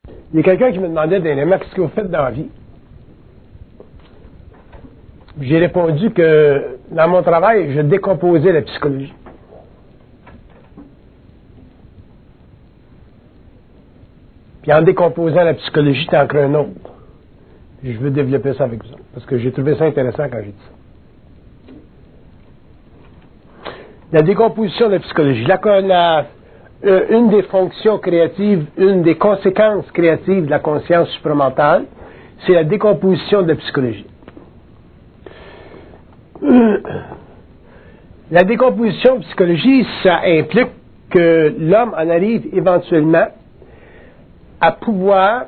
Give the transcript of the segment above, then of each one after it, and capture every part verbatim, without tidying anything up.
Il y a quelqu'un qui me demandait dernièrement qu'est-ce que vous faites dans la vie. J'ai répondu que dans mon travail, je décomposais la psychologie. Puis en décomposant la psychologie, t'en crées un autre. Puis je veux développer ça avec vous, parce que j'ai trouvé ça intéressant quand j'ai dit ça. La décomposition de la psychologie. La, la, euh, une des fonctions créatives, une des conséquences créatives de la conscience supramentale, c'est la décomposition de la psychologie. La décomposition de la psychologie, ça implique que l'homme en arrive éventuellement à pouvoir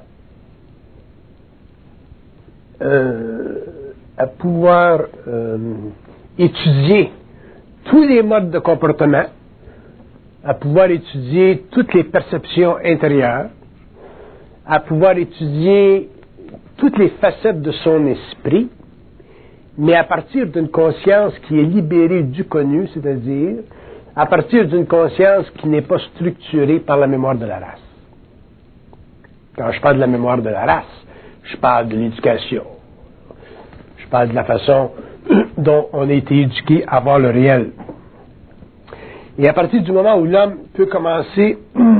euh, à pouvoir euh, étudier tous les modes de comportement, à pouvoir étudier toutes les perceptions intérieures, à pouvoir étudier toutes les facettes de son esprit, mais à partir d'une conscience qui est libérée du connu, c'est-à-dire à partir d'une conscience qui n'est pas structurée par la mémoire de la race. Quand je parle de la mémoire de la race, je parle de l'éducation. Je parle de la façon dont on a été éduqué à voir le réel. Et à partir du moment où l'homme peut commencer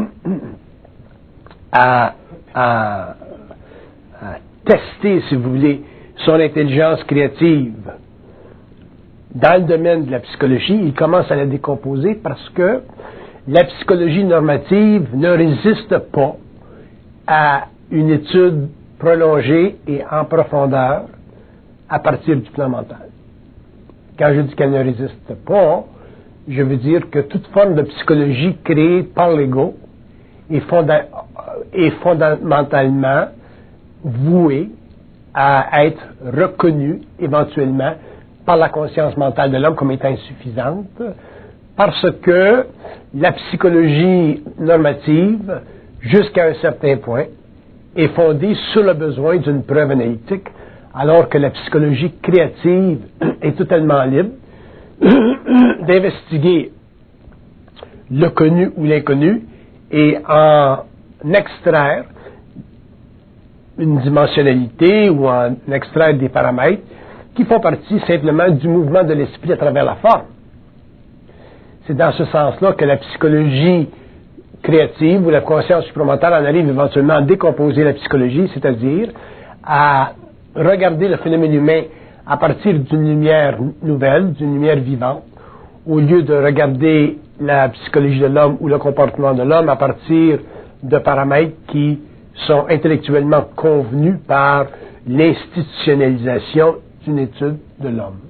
à, à, à tester, si vous voulez, son intelligence créative dans le domaine de la psychologie, il commence à la décomposer parce que la psychologie normative ne résiste pas à une étude prolongée et en profondeur à partir du plan mental. Quand je dis qu'elle ne résiste pas, je veux dire que toute forme de psychologie créée par l'ego est, fonda- est fondamentalement vouée à être reconnue éventuellement par la conscience mentale de l'homme comme étant insuffisante, parce que la psychologie normative, jusqu'à un certain point, est fondée sur le besoin d'une preuve analytique, alors que la psychologie créative est totalement libre d'investiguer le connu ou l'inconnu et en extraire une dimensionnalité ou en extraire des paramètres qui font partie simplement du mouvement de l'esprit à travers la forme. C'est dans ce sens-là que la psychologie créative ou la conscience supramentale en arrive éventuellement à décomposer la psychologie, c'est-à-dire à regarder le phénomène humain à partir d'une lumière nouvelle, d'une lumière vivante, au lieu de regarder la psychologie de l'homme ou le comportement de l'homme à partir de paramètres qui sont intellectuellement convenus par l'institutionnalisation d'une étude de l'homme.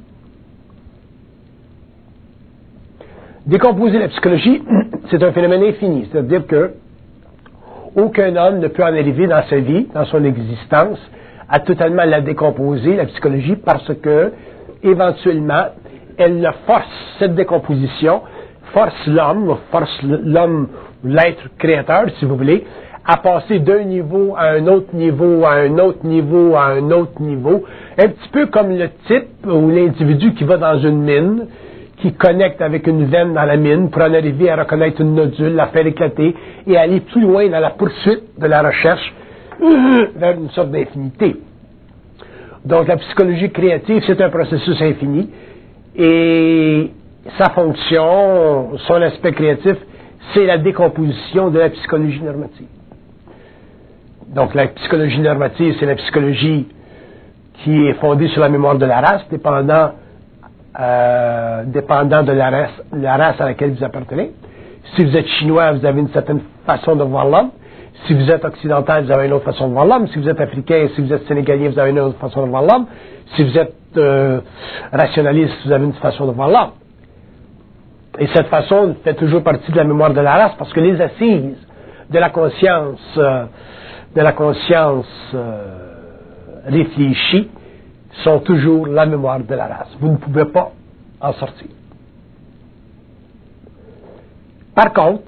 Décomposer la psychologie, c'est un phénomène infini, c'est-à-dire que aucun homme ne peut en arriver dans sa vie, dans son existence, à totalement la décomposer, la psychologie, parce que, éventuellement, elle le force, cette décomposition, force l'homme, force l'homme, l'être créateur, si vous voulez, à passer d'un niveau à un autre niveau, à un autre niveau, à un autre niveau, un petit peu comme le type ou l'individu qui va dans une mine, qui connecte avec une veine dans la mine pour en arriver à reconnaître une nodule, la faire éclater et aller plus loin dans la poursuite de la recherche vers une sorte d'infinité. Donc la psychologie créative, c'est un processus infini et sa fonction, son aspect créatif, c'est la décomposition de la psychologie normative. Donc la psychologie normative, c'est la psychologie qui est fondée sur la mémoire de la race, dépendant Euh, dépendant de la race, la race à laquelle vous appartenez. Si vous êtes chinois, vous avez une certaine façon de voir l'homme. Si vous êtes occidental, vous avez une autre façon de voir l'homme. Si vous êtes africain, si vous êtes sénégalais, vous avez une autre façon de voir l'homme. Si vous êtes euh, rationaliste, vous avez une façon de voir l'homme. Et cette façon fait toujours partie de la mémoire de la race parce que les assises de la conscience, euh, de la conscience euh, réfléchie sont toujours la mémoire de la race. Vous ne pouvez pas en sortir. Par contre,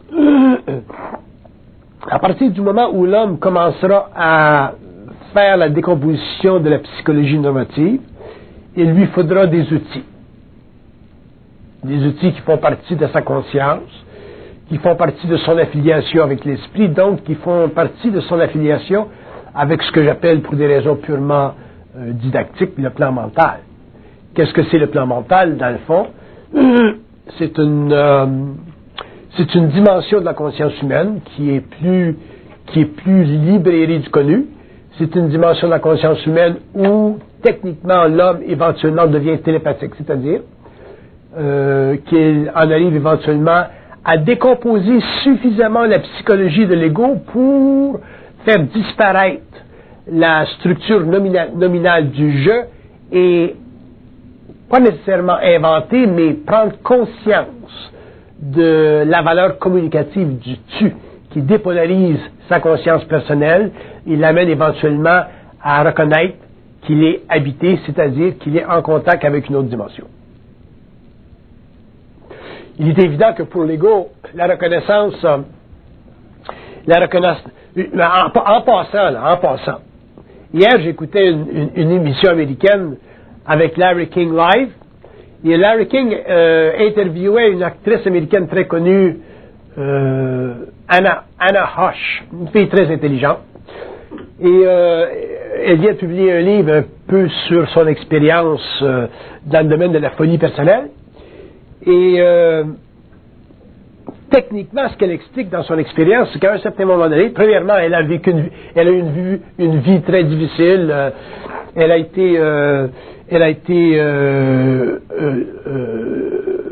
à partir du moment où l'homme commencera à faire la décomposition de la psychologie normative, il lui faudra des outils. Des outils qui font partie de sa conscience, qui font partie de son affiliation avec l'esprit, donc qui font partie de son affiliation avec ce que j'appelle, pour des raisons purement euh, didactiques, le plan mental. Qu'est-ce que c'est le plan mental, dans le fond? C'est une, euh, c'est une dimension de la conscience humaine qui est plus, qui est plus libre et reconnue. C'est une dimension de la conscience humaine où, techniquement, l'homme éventuellement devient télépathique, c'est-à-dire euh, qu'il en arrive éventuellement à décomposer suffisamment la psychologie de l'ego pour faire disparaître la structure nominale, nominale du je et pas nécessairement inventer, mais prendre conscience de la valeur communicative du tu, qui dépolarise sa conscience personnelle et l'amène éventuellement à reconnaître qu'il est habité, c'est-à-dire qu'il est en contact avec une autre dimension. Il est évident que pour l'ego, la reconnaissance, euh, la reconnaissance, en, en passant, là, en passant, hier j'écoutais une, une, une émission américaine avec Larry King Live, et Larry King euh, interviewait une actrice américaine très connue, euh, Anna, Anna Hush, une fille très intelligente, et euh, elle vient de publier un livre un peu sur son expérience euh, dans le domaine de la folie personnelle. Et euh, techniquement, ce qu'elle explique dans son expérience, c'est qu'à un certain moment donné, premièrement, elle a vécu une, elle a eu une vie, une vie très difficile. Euh, elle a été, euh, elle a été euh, euh, euh,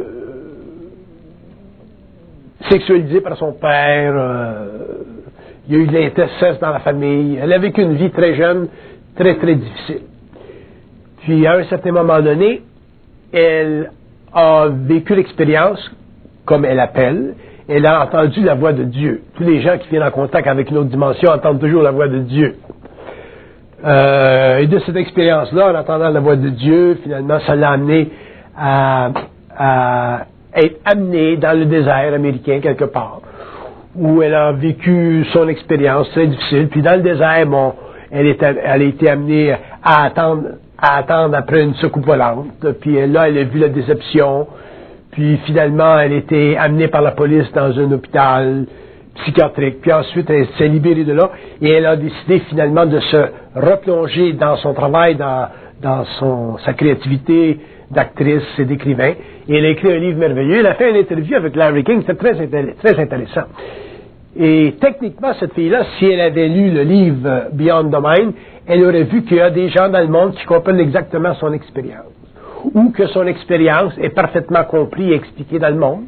sexualisée par son père. Euh, il y a eu de l'inceste dans la famille. Elle a vécu une vie très jeune, très très difficile. Puis à un certain moment donné, elle a vécu l'expérience, comme elle appelle, elle a entendu la voix de Dieu. Tous les gens qui viennent en contact avec une autre dimension entendent toujours la voix de Dieu. Euh, et de cette expérience-là, en entendant la voix de Dieu, finalement, ça l'a amené à, à être amenée dans le désert américain quelque part, où elle a vécu son expérience très difficile. Puis dans le désert, bon, elle, est, elle a été amenée à attendre à attendre après une secoupe volante, puis là, elle a vu la déception, puis finalement, elle a été amenée par la police dans un hôpital psychiatrique, puis ensuite, elle s'est libérée de là, et elle a décidé finalement de se replonger dans son travail, dans, dans son, sa créativité d'actrice et d'écrivain, et elle a écrit un livre merveilleux. Elle a fait une interview avec Larry King, c'était très, très intéressant. Et techniquement, cette fille-là, si elle avait lu le livre Beyond the Mind, elle aurait vu qu'il y a des gens dans le monde qui comprennent exactement son expérience, ou que son expérience est parfaitement comprise et expliquée dans le monde.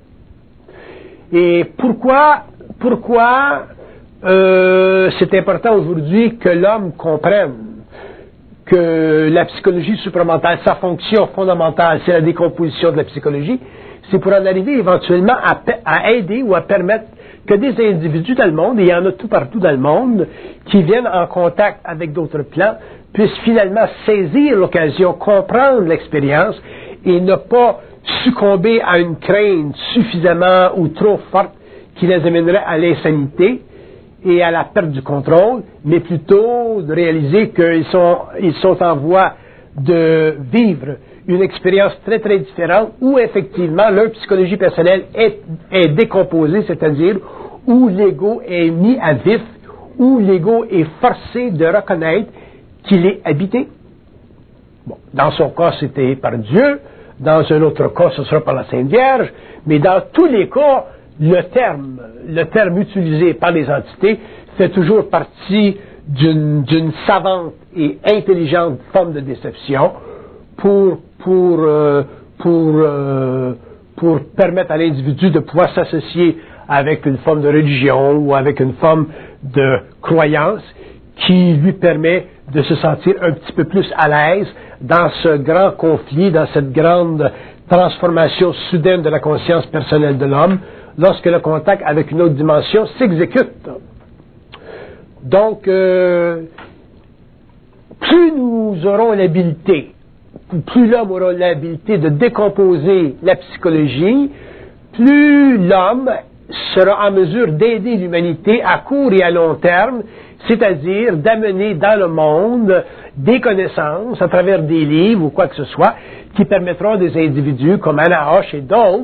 Et pourquoi, pourquoi euh, c'est important aujourd'hui que l'homme comprenne que la psychologie supramentale, sa fonction fondamentale, c'est la décomposition de la psychologie, c'est pour en arriver éventuellement à, à aider ou à permettre que des individus dans le monde, et il y en a tout partout dans le monde, qui viennent en contact avec d'autres plans, puissent finalement saisir l'occasion, comprendre l'expérience et ne pas succomber à une crainte suffisamment ou trop forte qui les amènerait à l'insanité et à la perte du contrôle, mais plutôt de réaliser qu'ils sont, ils sont en voie de vivre une expérience très très différente où effectivement leur psychologie personnelle est, est décomposée, c'est-à-dire où l'ego est mis à vif, où l'ego est forcé de reconnaître qu'il est habité. Bon, dans son cas, c'était par Dieu, dans un autre cas, ce sera par la Sainte Vierge, mais dans tous les cas, le terme, le terme utilisé par les entités fait toujours partie d'une, d'une savante et intelligente forme de déception pour, pour, euh, pour, euh, pour permettre à l'individu de pouvoir s'associer avec une forme de religion ou avec une forme de croyance qui lui permet de se sentir un petit peu plus à l'aise dans ce grand conflit, dans cette grande transformation soudaine de la conscience personnelle de l'homme, lorsque le contact avec une autre dimension s'exécute. Donc, euh, plus nous aurons l'habilité, plus l'homme aura l'habilité de décomposer la psychologie, plus l'homme sera en mesure d'aider l'humanité à court et à long terme, c'est-à-dire d'amener dans le monde des connaissances à travers des livres ou quoi que ce soit qui permettront à des individus comme Anna Hush et d'autres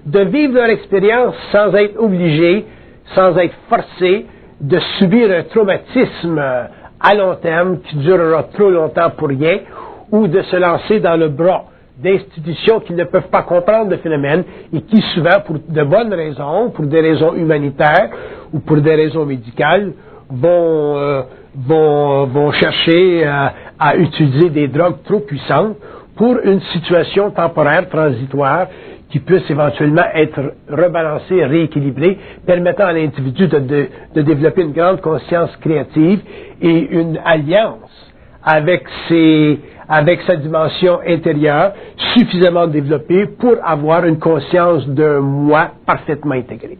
de vivre leur expérience sans être obligés, sans être forcés de subir un traumatisme à long terme qui durera trop longtemps pour rien, ou de se lancer dans le bras d'institutions qui ne peuvent pas comprendre le phénomène et qui souvent, pour de bonnes raisons, pour des raisons humanitaires ou pour des raisons médicales, vont, euh, vont, vont chercher à, à utiliser des drogues trop puissantes pour une situation temporaire, transitoire, qui puisse éventuellement être rebalancée, rééquilibrée, permettant à l'individu de, de, de développer une grande conscience créative et une alliance avec ses, avec sa dimension intérieure suffisamment développée pour avoir une conscience d'un moi parfaitement intégrée.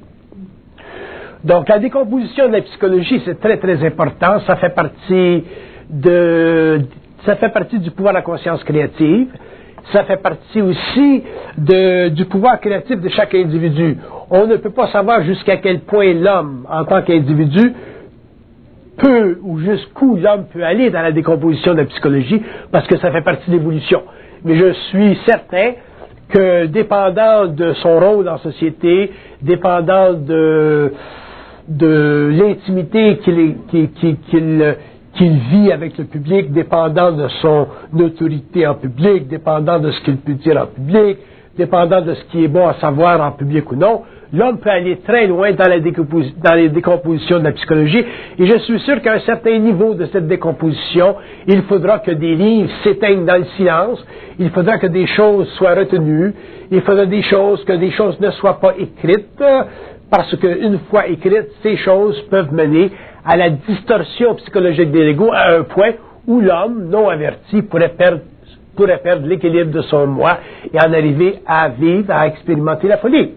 Donc, la décomposition de la psychologie, c'est très, très important. Ça fait partie de, ça fait partie du pouvoir de la conscience créative. Ça fait partie aussi de, du pouvoir créatif de chaque individu. On ne peut pas savoir jusqu'à quel point l'homme, en tant qu'individu, peut ou jusqu'où l'homme peut aller dans la décomposition de la psychologie, parce que ça fait partie de l'évolution. Mais je suis certain que, dépendant de son rôle en société, dépendant de, de l'intimité qu'il, qu'il, qu'il, qu'il qu'il vit avec le public, dépendant de son autorité en public, dépendant de ce qu'il peut dire en public, dépendant de ce qui est bon à savoir en public ou non, l'homme peut aller très loin dans la, décompos- dans les décompositions de la psychologie, et je suis sûr qu'à un certain niveau de cette décomposition, il faudra que des livres s'éteignent dans le silence, il faudra que des choses soient retenues, il faudra des choses, que des choses ne soient pas écrites, parce qu'une fois écrites, ces choses peuvent mener à la distorsion psychologique des égos à un point où l'homme, non averti, pourrait perdre, pourrait perdre l'équilibre de son moi et en arriver à vivre, à expérimenter la folie.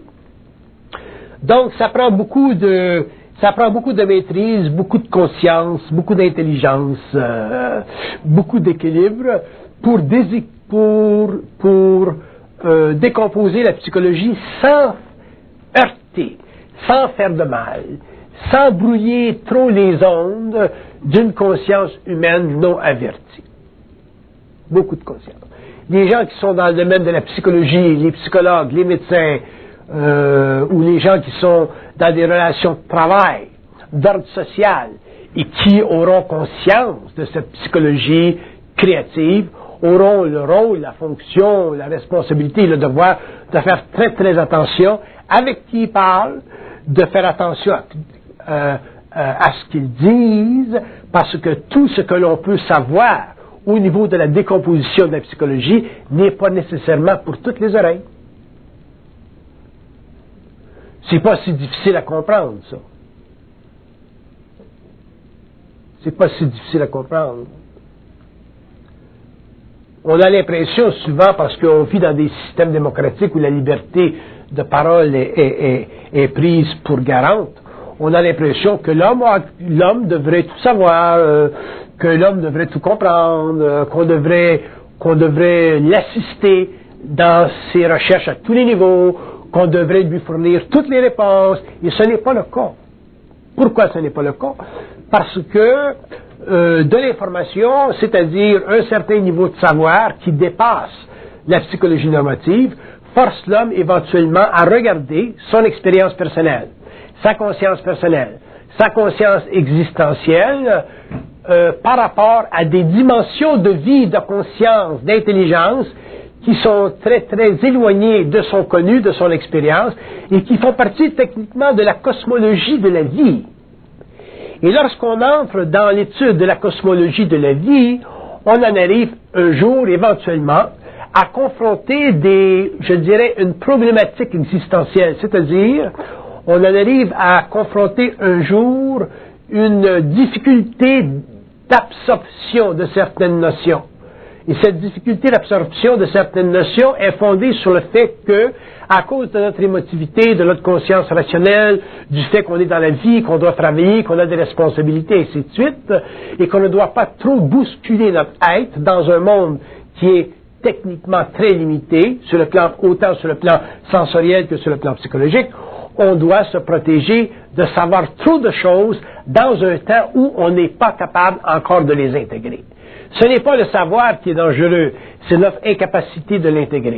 Donc, ça prend beaucoup de, ça prend beaucoup de maîtrise, beaucoup de conscience, beaucoup d'intelligence, euh, beaucoup d'équilibre pour, dési- pour, pour euh, décomposer la psychologie sans heurter, sans faire de mal, sans brouiller trop les ondes d'une conscience humaine non avertie. Beaucoup de conscience. Les gens qui sont dans le domaine de la psychologie, les psychologues, les médecins, euh, ou les gens qui sont dans des relations de travail, d'ordre social, et qui auront conscience de cette psychologie créative, auront le rôle, la fonction, la responsabilité et le devoir de faire très très attention avec qui ils parlent, de faire attention à, euh, euh, à ce qu'ils disent, parce que tout ce que l'on peut savoir au niveau de la décomposition de la psychologie n'est pas nécessairement pour toutes les oreilles. C'est pas si difficile à comprendre, ça. C'est pas si difficile à comprendre. On a l'impression souvent, parce qu'on vit dans des systèmes démocratiques où la liberté de parole est, est, est, est prise pour garante, on a l'impression que l'homme, a, l'homme devrait tout savoir, euh, que l'homme devrait tout comprendre, euh, qu'on devrait, qu'on devrait l'assister dans ses recherches à tous les niveaux, qu'on devrait lui fournir toutes les réponses, et ce n'est pas le cas. Pourquoi ce n'est pas le cas? Parce que euh, de l'information, c'est-à-dire un certain niveau de savoir qui dépasse la psychologie normative, force l'homme éventuellement à regarder son expérience personnelle, sa conscience personnelle, sa conscience existentielle euh, par rapport à des dimensions de vie, de conscience, d'intelligence qui sont très très éloignées de son connu, de son expérience, et qui font partie techniquement de la cosmologie de la vie. Et lorsqu'on entre dans l'étude de la cosmologie de la vie, on en arrive un jour éventuellement à confronter des, je dirais, une problématique existentielle, c'est-à-dire on en arrive à confronter un jour une difficulté d'absorption de certaines notions. Et cette difficulté d'absorption de certaines notions est fondée sur le fait que, à cause de notre émotivité, de notre conscience rationnelle, du fait qu'on est dans la vie, qu'on doit travailler, qu'on a des responsabilités, et ainsi de suite, et qu'on ne doit pas trop bousculer notre être dans un monde qui est techniquement très limité, sur le plan, autant sur le plan sensoriel que sur le plan psychologique, on doit se protéger de savoir trop de choses dans un temps où on n'est pas capable encore de les intégrer. Ce n'est pas le savoir qui est dangereux, c'est notre incapacité de l'intégrer.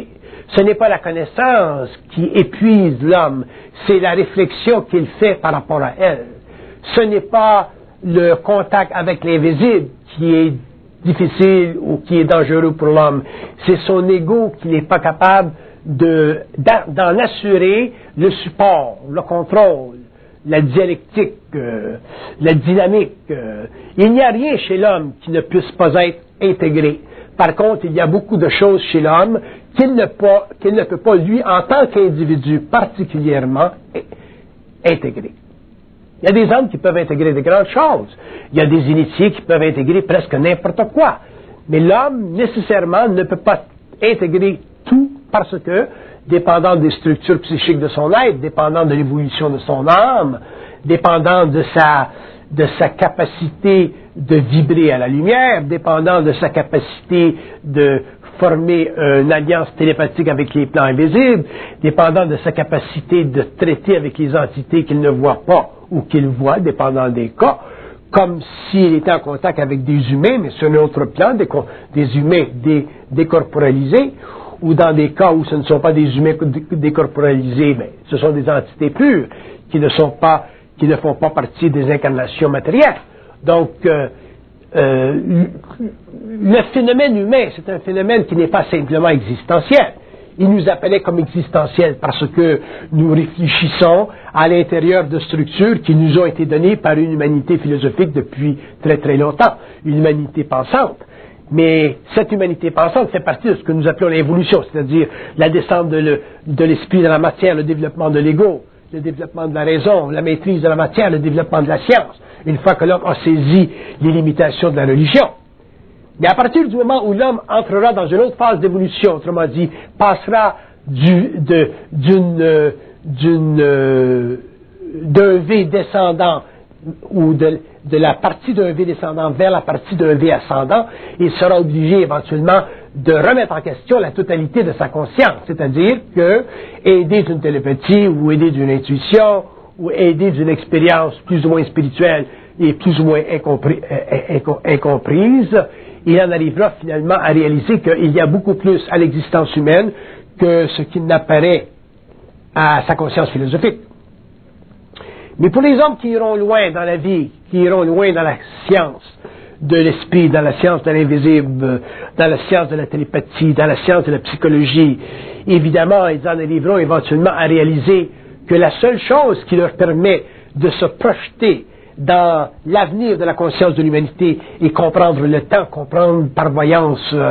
Ce n'est pas la connaissance qui épuise l'homme, c'est la réflexion qu'il fait par rapport à elle. Ce n'est pas le contact avec l'invisible qui est difficile ou qui est dangereux pour l'homme, c'est son ego qui n'est pas capable de, d'en assurer le support, le contrôle, la dialectique, euh, la dynamique. Euh. Il n'y a rien chez l'homme qui ne puisse pas être intégré. Par contre, il y a beaucoup de choses chez l'homme qu'il ne, pas, qu'il ne peut pas, lui, en tant qu'individu particulièrement, intégrer. Il y a des hommes qui peuvent intégrer de grandes choses. Il y a des initiés qui peuvent intégrer presque n'importe quoi. Mais l'homme, nécessairement, ne peut pas intégrer tout parce que, dépendant des structures psychiques de son être, dépendant de l'évolution de son âme, dépendant de sa, de sa capacité de vibrer à la lumière, dépendant de sa capacité de former une alliance télépathique avec les plans invisibles, dépendant de sa capacité de traiter avec les entités qu'il ne voit pas ou qu'il voit, dépendant des cas, comme s'il était en contact avec des humains, mais sur un autre plan, des, des humains dé, décorporalisés, ou dans des cas où ce ne sont pas des humains décorporalisés, mais ce sont des entités pures qui ne sont pas, qui ne font pas partie des incarnations matérielles. Donc, euh, euh, le phénomène humain, c'est un phénomène qui n'est pas simplement existentiel. Il nous appelait comme existentiel parce que nous réfléchissons à l'intérieur de structures qui nous ont été données par une humanité philosophique depuis très très longtemps, une humanité pensante. Mais cette humanité pensante fait partie de ce que nous appelons l'évolution, c'est-à-dire la descente de, le, de l'esprit dans la matière, le développement de l'ego, le développement de la raison, la maîtrise de la matière, le développement de la science, une fois que l'homme a saisi les limitations de la religion. Mais à partir du moment où l'homme entrera dans une autre phase d'évolution, autrement dit, passera du, de, d'une, euh, d'une, euh, d'un V descendant ou de, de la partie d'un V descendant vers la partie d'un V ascendant, il sera obligé éventuellement de remettre en question la totalité de sa conscience, c'est-à-dire que aider d'une télépathie ou aider d'une intuition ou aider d'une expérience plus ou moins spirituelle et plus ou moins incompris, incomprise, il en arrivera finalement à réaliser qu'il y a beaucoup plus à l'existence humaine que ce qui n'apparaît à sa conscience philosophique. Mais pour les hommes qui iront loin dans la vie, qui iront loin dans la science de l'esprit, dans la science de l'invisible, dans la science de la télépathie, dans la science de la psychologie, évidemment, ils en arriveront éventuellement à réaliser que la seule chose qui leur permet de se projeter dans l'avenir de la conscience de l'humanité et comprendre le temps, comprendre par voyance euh,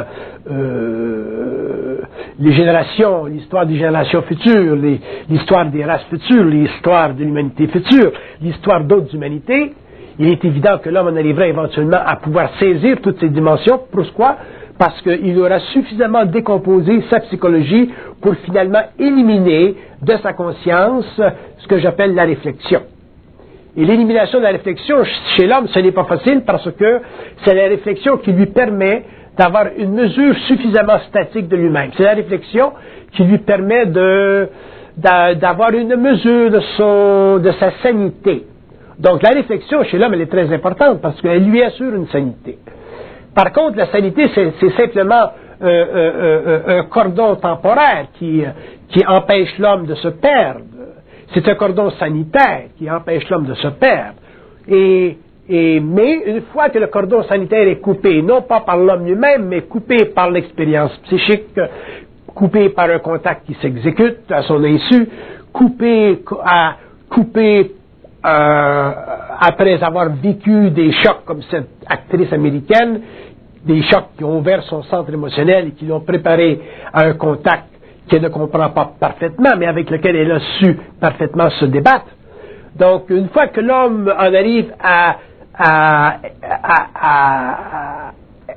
euh, les générations, l'histoire des générations futures, les, l'histoire des races futures, l'histoire de l'humanité future, l'histoire d'autres humanités, il est évident que l'homme en arrivera éventuellement à pouvoir saisir toutes ces dimensions. Pourquoi? Parce qu'il aura suffisamment décomposé sa psychologie pour finalement éliminer de sa conscience ce que j'appelle la réflexion. Et l'élimination de la réflexion chez l'homme, ce n'est pas facile parce que c'est la réflexion qui lui permet d'avoir une mesure suffisamment statique de lui-même. C'est la réflexion qui lui permet de, d'avoir une mesure de, son, de sa sanité. Donc la réflexion chez l'homme, elle est très importante parce qu'elle lui assure une sanité. Par contre, la sanité, c'est, c'est simplement euh, euh, euh, un cordon temporaire qui, qui empêche l'homme de se perdre. C'est un cordon sanitaire qui empêche l'homme de se perdre. Et, et, mais une fois que le cordon sanitaire est coupé, non pas par l'homme lui-même, mais coupé par l'expérience psychique, coupé par un contact qui s'exécute à son insu, coupé, à, coupé euh, après avoir vécu des chocs comme cette actrice américaine, des chocs qui ont ouvert son centre émotionnel et qui l'ont préparé à un contact qu'elle ne comprend pas parfaitement, mais avec lequel elle a su parfaitement se débattre. Donc, une fois que l'homme en arrive à, à, à, à, à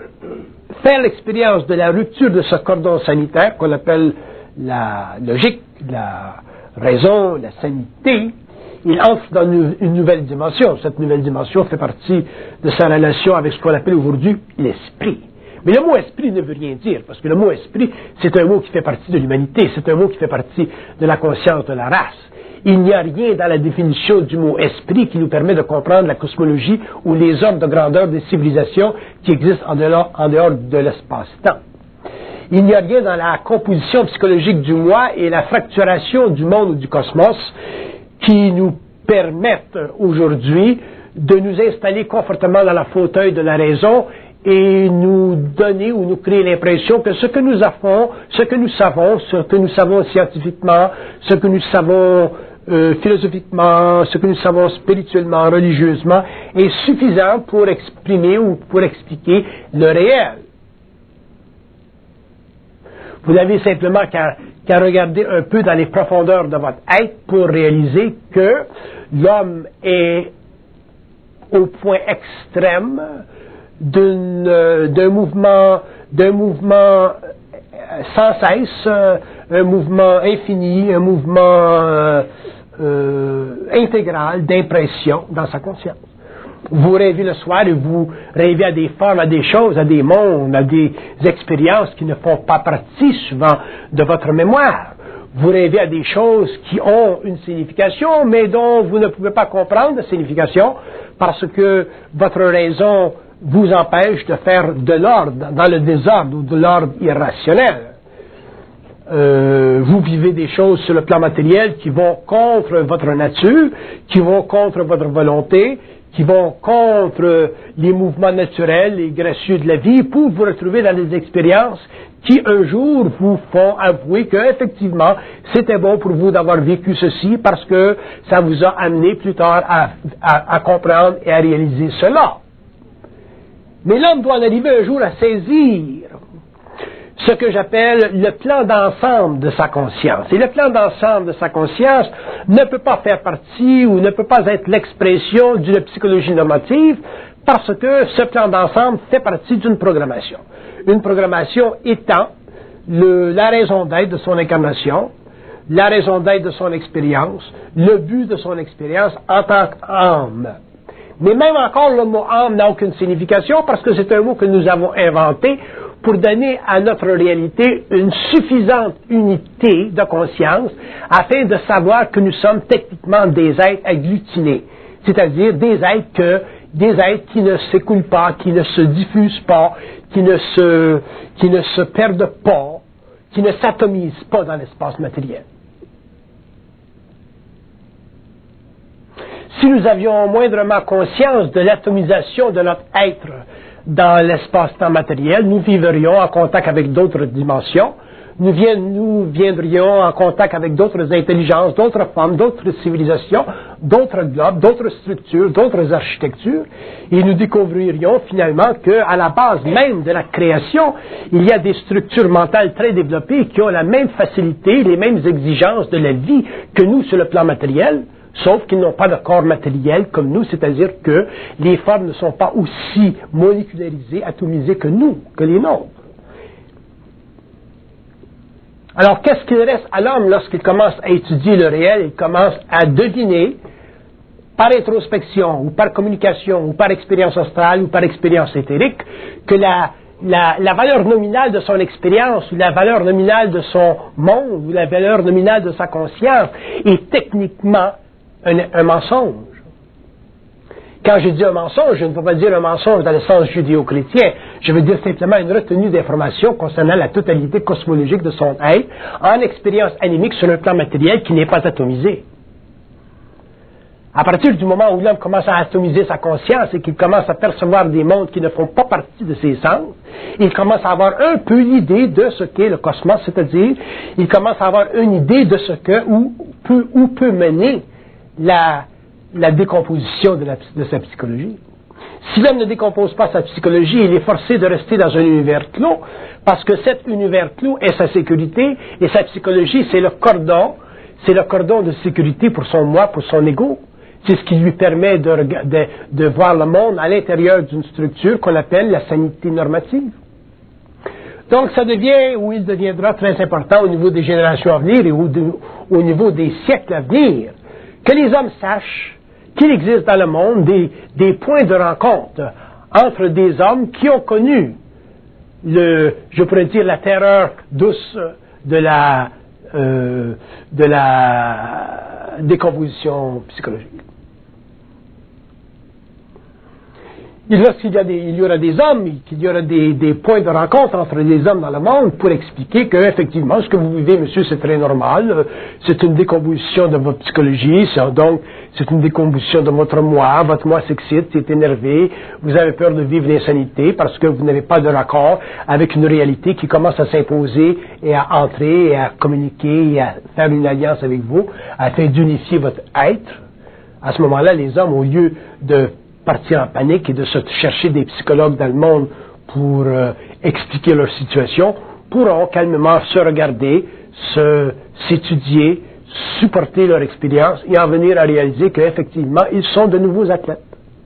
faire l'expérience de la rupture de ce cordon sanitaire, qu'on appelle la logique, la raison, la sanité, il entre dans une, une nouvelle dimension. Cette nouvelle dimension fait partie de sa relation avec ce qu'on appelle aujourd'hui l'esprit. Mais le mot esprit ne veut rien dire, parce que le mot esprit, c'est un mot qui fait partie de l'humanité, c'est un mot qui fait partie de la conscience de la race. Il n'y a rien dans la définition du mot esprit qui nous permet de comprendre la cosmologie ou les ordres de grandeur des civilisations qui existent en dehors, en dehors de l'espace-temps. il n'y a rien dans la composition psychologique du moi et la fracturation du monde ou du cosmos qui nous permettent aujourd'hui de nous installer confortablement dans la fauteuil de la raison et nous donner ou nous créer l'impression que ce que nous avons, ce que nous savons, ce que nous savons scientifiquement, ce que nous savons euh, philosophiquement, ce que nous savons spirituellement, religieusement, est suffisant pour exprimer ou pour expliquer le réel. Vous n'avez simplement qu'à, qu'à regarder un peu dans les profondeurs de votre être pour réaliser que l'homme est au point extrême d'une, euh, d'un mouvement, d'un mouvement euh, sans cesse, euh, un mouvement infini, un mouvement euh, euh, intégral d'impression dans sa conscience. Vous rêvez le soir et vous rêvez à des formes, à des choses, à des mondes, à des expériences qui ne font pas partie souvent de votre mémoire. Vous rêvez à des choses qui ont une signification, mais dont vous ne pouvez pas comprendre la signification parce que votre raison vous empêche de faire de l'ordre, dans le désordre ou de l'ordre irrationnel. Euh, vous vivez des choses sur le plan matériel qui vont contre votre nature, qui vont contre votre volonté, qui vont contre les mouvements naturels et gracieux de la vie pour vous retrouver dans des expériences qui un jour vous font avouer que effectivement c'était bon pour vous d'avoir vécu ceci parce que ça vous a amené plus tard à, à, à comprendre et à réaliser cela. Mais l'homme doit en arriver un jour à saisir ce que j'appelle le plan d'ensemble de sa conscience. Et le plan d'ensemble de sa conscience ne peut pas faire partie ou ne peut pas être l'expression d'une psychologie normative parce que ce plan d'ensemble fait partie d'une programmation. Une programmation étant le, la raison d'être de son incarnation, la raison d'être de son expérience, le but de son expérience en tant qu'âme. Mais même encore, le mot âme n'a aucune signification parce que c'est un mot que nous avons inventé pour donner à notre réalité une suffisante unité de conscience afin de savoir que nous sommes techniquement des êtres agglutinés, c'est-à-dire des êtres que, des êtres qui ne s'écoulent pas, qui ne se diffusent pas, qui ne se, qui ne se perdent pas, qui ne s'atomisent pas dans l'espace matériel. Si nous avions moindrement conscience de l'atomisation de notre être dans l'espace-temps matériel, nous vivrions en contact avec d'autres dimensions, nous, vien, nous viendrions en contact avec d'autres intelligences, d'autres formes, d'autres civilisations, d'autres globes, d'autres structures, d'autres architectures, et nous découvririons finalement qu'à la base même de la création, il y a des structures mentales très développées qui ont la même facilité, les mêmes exigences de la vie que nous sur le plan matériel, sauf qu'ils n'ont pas de corps matériel comme nous, c'est-à-dire que les formes ne sont pas aussi molécularisées, atomisées que nous, que les nôtres. Alors, qu'est-ce qu'il reste à l'homme lorsqu'il commence à étudier le réel, il commence à deviner, par introspection, ou par communication, ou par expérience astrale, ou par expérience éthérique, que la, la, la valeur nominale de son expérience, ou la valeur nominale de son monde, ou la valeur nominale de sa conscience est techniquement Un, un mensonge. Quand je dis un mensonge, je ne peux pas dire un mensonge dans le sens judéo-chrétien. Je veux dire simplement une retenue d'informations concernant la totalité cosmologique de son être en expérience animique sur un plan matériel qui n'est pas atomisé. À partir du moment où l'homme commence à atomiser sa conscience et qu'il commence à percevoir des mondes qui ne font pas partie de ses sens, il commence à avoir un peu l'idée de ce qu'est le cosmos, c'est-à-dire il commence à avoir une idée de ce que, où peut, où peut mener La, la décomposition de, la, de sa psychologie. Si l'homme ne décompose pas sa psychologie, il est forcé de rester dans un univers clos, parce que cet univers clos est sa sécurité, et sa psychologie, c'est le cordon, c'est le cordon de sécurité pour son moi, pour son ego. C'est ce qui lui permet de, de, de voir le monde à l'intérieur d'une structure qu'on appelle la sanité normative. Donc, ça devient, ou il deviendra très important au niveau des générations à venir et au, de, au niveau des siècles à venir, que les hommes sachent qu'il existe dans le monde des, des points de rencontre entre des hommes qui ont connu le, je pourrais dire, la terreur douce de la, euh, de la décomposition psychologique. lorsqu'il y, a des, il y aura des hommes, qu'il y aura des, des points de rencontre entre les hommes dans le monde pour expliquer que, effectivement, ce que vous vivez, monsieur, c'est très normal. C'est une décomposition de votre psychologie. C'est, donc, c'est une décomposition de votre moi. Votre moi s'excite, c'est énervé. Vous avez peur de vivre l'insanité parce que vous n'avez pas de raccord avec une réalité qui commence à s'imposer et à entrer et à communiquer et à faire une alliance avec vous afin d'unifier votre être. À ce moment-là, les hommes, au lieu de partir en panique et de se chercher des psychologues dans le monde pour euh, expliquer leur situation, pourront calmement se regarder, se, s'étudier, supporter leur expérience et en venir à réaliser qu'effectivement, ils sont de nouveaux athlètes.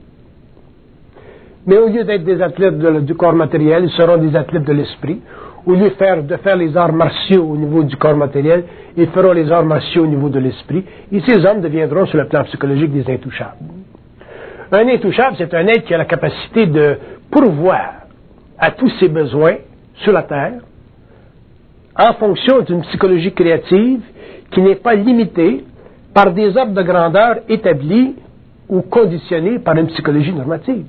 Mais au lieu d'être des athlètes de, du corps matériel, ils seront des athlètes de l'esprit. Au lieu de faire, de faire les arts martiaux au niveau du corps matériel, ils feront les arts martiaux au niveau de l'esprit. Et ces hommes deviendront, sur le plan psychologique, des intouchables. Un intouchable, c'est un être qui a la capacité de pourvoir à tous ses besoins sur la terre en fonction d'une psychologie créative qui n'est pas limitée par des ordres de grandeur établis ou conditionnés par une psychologie normative.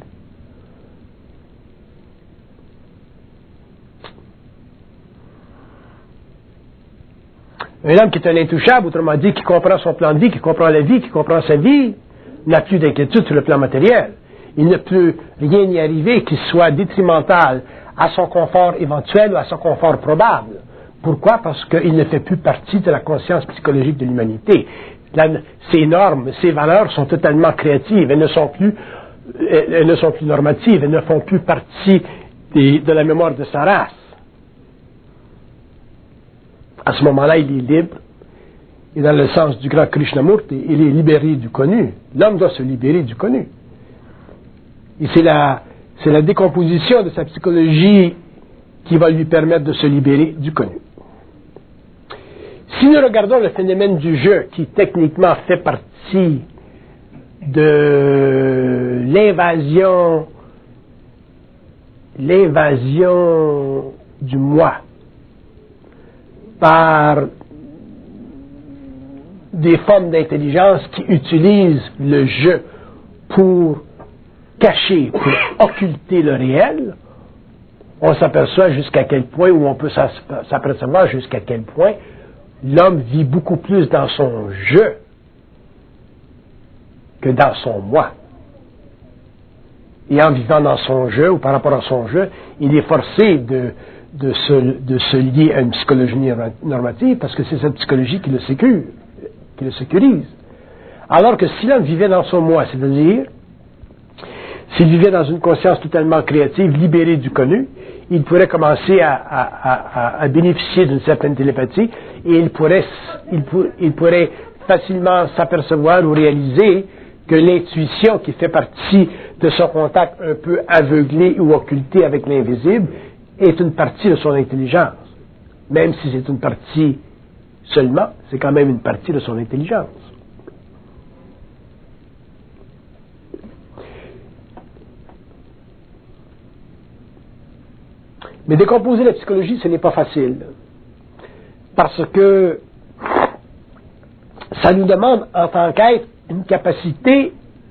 Un homme qui est un intouchable, autrement dit, qui comprend son plan de vie, qui comprend la vie, qui comprend sa vie, n'a plus d'inquiétude sur le plan matériel. Il ne peut rien y arriver qui soit détrimental à son confort éventuel ou à son confort probable. Pourquoi? Parce qu'il ne fait plus partie de la conscience psychologique de l'humanité. La, ces normes, ces valeurs sont totalement créatives. Elles ne sont plus, elles ne sont plus normatives. Elles ne font plus partie des, de la mémoire de sa race. À ce moment-là, il est libre. Et dans le sens du grand Krishnamurti, il est libéré du connu. L'homme doit se libérer du connu. Et c'est la, c'est la décomposition de sa psychologie qui va lui permettre de se libérer du connu. Si nous regardons le phénomène du jeu, qui techniquement fait partie de l'invasion, l'invasion du moi par des formes d'intelligence qui utilisent le jeu pour cacher, pour occulter le réel, on s'aperçoit jusqu'à quel point, ou on peut s'apercevoir jusqu'à quel point l'homme vit beaucoup plus dans son jeu que dans son moi. Et en vivant dans son jeu, ou par rapport à son jeu, il est forcé de, de, se, de se lier à une psychologie normative parce que c'est cette psychologie qui le sécure. qui le sécurise. Alors que si l'homme vivait dans son moi, c'est-à-dire, s'il vivait dans une conscience totalement créative, libérée du connu, il pourrait commencer à, à, à, à bénéficier d'une certaine télépathie et il pourrait, il, pour, il pourrait facilement s'apercevoir ou réaliser que l'intuition qui fait partie de son contact un peu aveuglé ou occulté avec l'invisible est une partie de son intelligence. Même si c'est une partie seulement, c'est quand même une partie de son intelligence. Mais décomposer la psychologie, ce n'est pas facile. Parce que ça nous demande, en tant qu'être, une capacité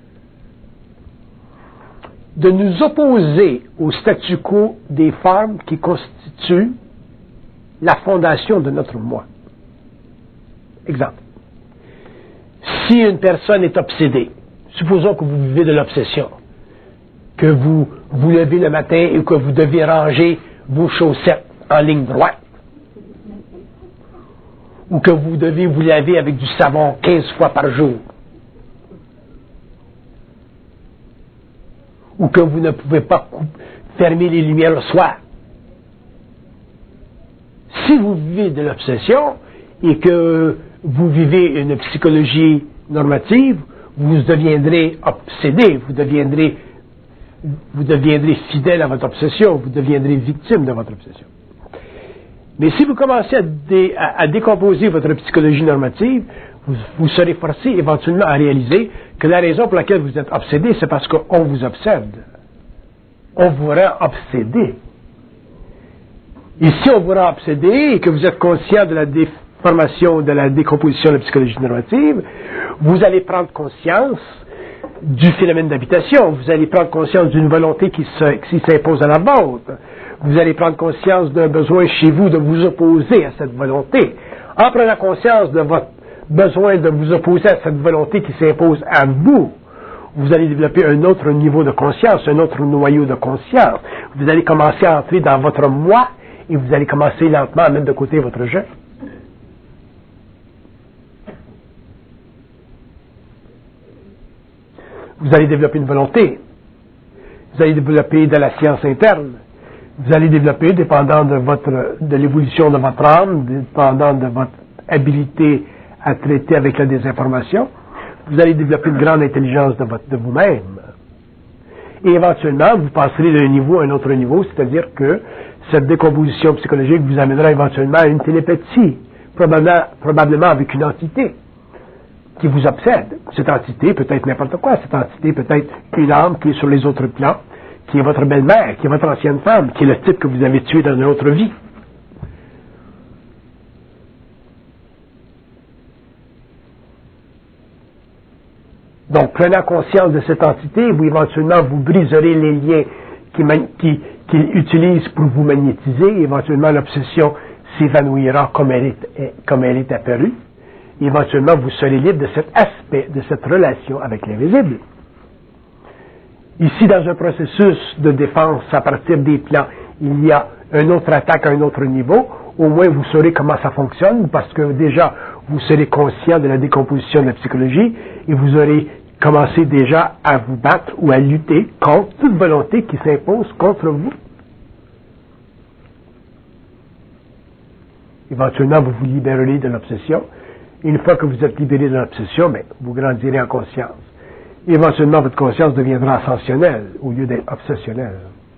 de nous opposer au statu quo des formes qui constituent la fondation de notre moi. Exemple. Si une personne est obsédée, supposons que vous vivez de l'obsession, que vous vous levez le matin et que vous devez ranger vos chaussettes en ligne droite, ou que vous devez vous laver avec du savon quinze fois par jour, ou que vous ne pouvez pas fermer les lumières le soir. Si vous vivez de l'obsession et que vous vivez une psychologie normative, vous deviendrez obsédé, vous deviendrez, vous deviendrez fidèle à votre obsession, vous deviendrez victime de votre obsession. Mais si vous commencez à, dé, à, à décomposer votre psychologie normative, vous, vous serez forcé éventuellement à réaliser que la raison pour laquelle vous êtes obsédé, c'est parce qu'on vous obsède. On vous rend obsédé. Et si on vous rend obsédé et que vous êtes conscient de la déformation, de la décomposition de la psychologie normative, vous allez prendre conscience du phénomène d'habitation. Vous allez prendre conscience d'une volonté qui, se, qui s'impose à la vôtre. Vous allez prendre conscience d'un besoin chez vous de vous opposer à cette volonté. En prenant conscience de votre besoin de vous opposer à cette volonté qui s'impose à vous, vous allez développer un autre niveau de conscience, un autre noyau de conscience. Vous allez commencer à entrer dans votre moi et vous allez commencer lentement à mettre de côté votre je. Vous allez développer une volonté. Vous allez développer de la science interne. Vous allez développer, dépendant de votre, de l'évolution de votre âme, dépendant de votre habilité à traiter avec la désinformation, vous allez développer une grande intelligence de, votre, de vous-même. Et éventuellement, vous passerez d'un niveau à un autre niveau, c'est-à-dire que cette décomposition psychologique vous amènera éventuellement à une télépathie, probablement, probablement avec une entité qui vous obsède. Cette entité peut être n'importe quoi. Cette entité peut être une âme qui est sur les autres plans, qui est votre belle-mère, qui est votre ancienne femme, qui est le type que vous avez tué dans une autre vie. Donc, prenant conscience de cette entité, vous éventuellement vous briserez les liens qu'il qui, qui utilise pour vous magnétiser, et éventuellement l'obsession s'évanouira comme elle est, comme elle est apparue. Éventuellement, vous serez libre de cet aspect, de cette relation avec l'invisible. Ici, dans un processus de défense à partir des plans, il y a une autre attaque à un autre niveau. Au moins, vous saurez comment ça fonctionne, parce que déjà, vous serez conscient de la décomposition de la psychologie, et vous aurez commencé déjà à vous battre ou à lutter contre toute volonté qui s'impose contre vous. Éventuellement, vous vous libérerez de l'obsession. Une fois que vous êtes libéré de l'obsession, mais vous grandirez en conscience. Éventuellement, votre conscience deviendra ascensionnelle au lieu d'être obsessionnelle.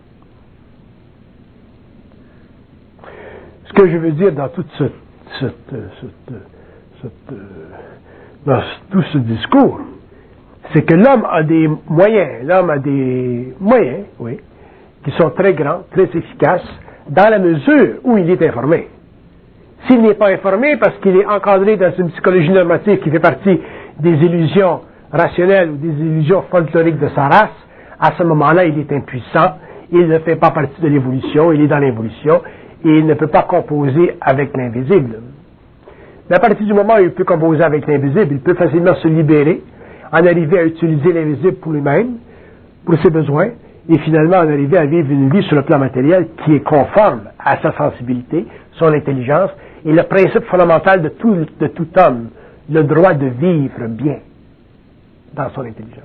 Ce que je veux dire dans toute cette, cette, cette, cette, dans tout ce discours, c'est que l'homme a des moyens, l'homme a des moyens, oui, qui sont très grands, très efficaces, dans la mesure où il est informé. S'il n'est pas informé parce qu'il est encadré dans une psychologie normative qui fait partie des illusions rationnelles ou des illusions folkloriques de sa race, à ce moment-là, il est impuissant, il ne fait pas partie de l'évolution, il est dans l'évolution, et il ne peut pas composer avec l'invisible. Mais à partir du moment où il peut composer avec l'invisible, il peut facilement se libérer, en arriver à utiliser l'invisible pour lui-même, pour ses besoins, et finalement en arriver à vivre une vie sur le plan matériel qui est conforme à sa sensibilité, son intelligence, et le principe fondamental de tout, de tout homme, le droit de vivre bien dans son intelligence.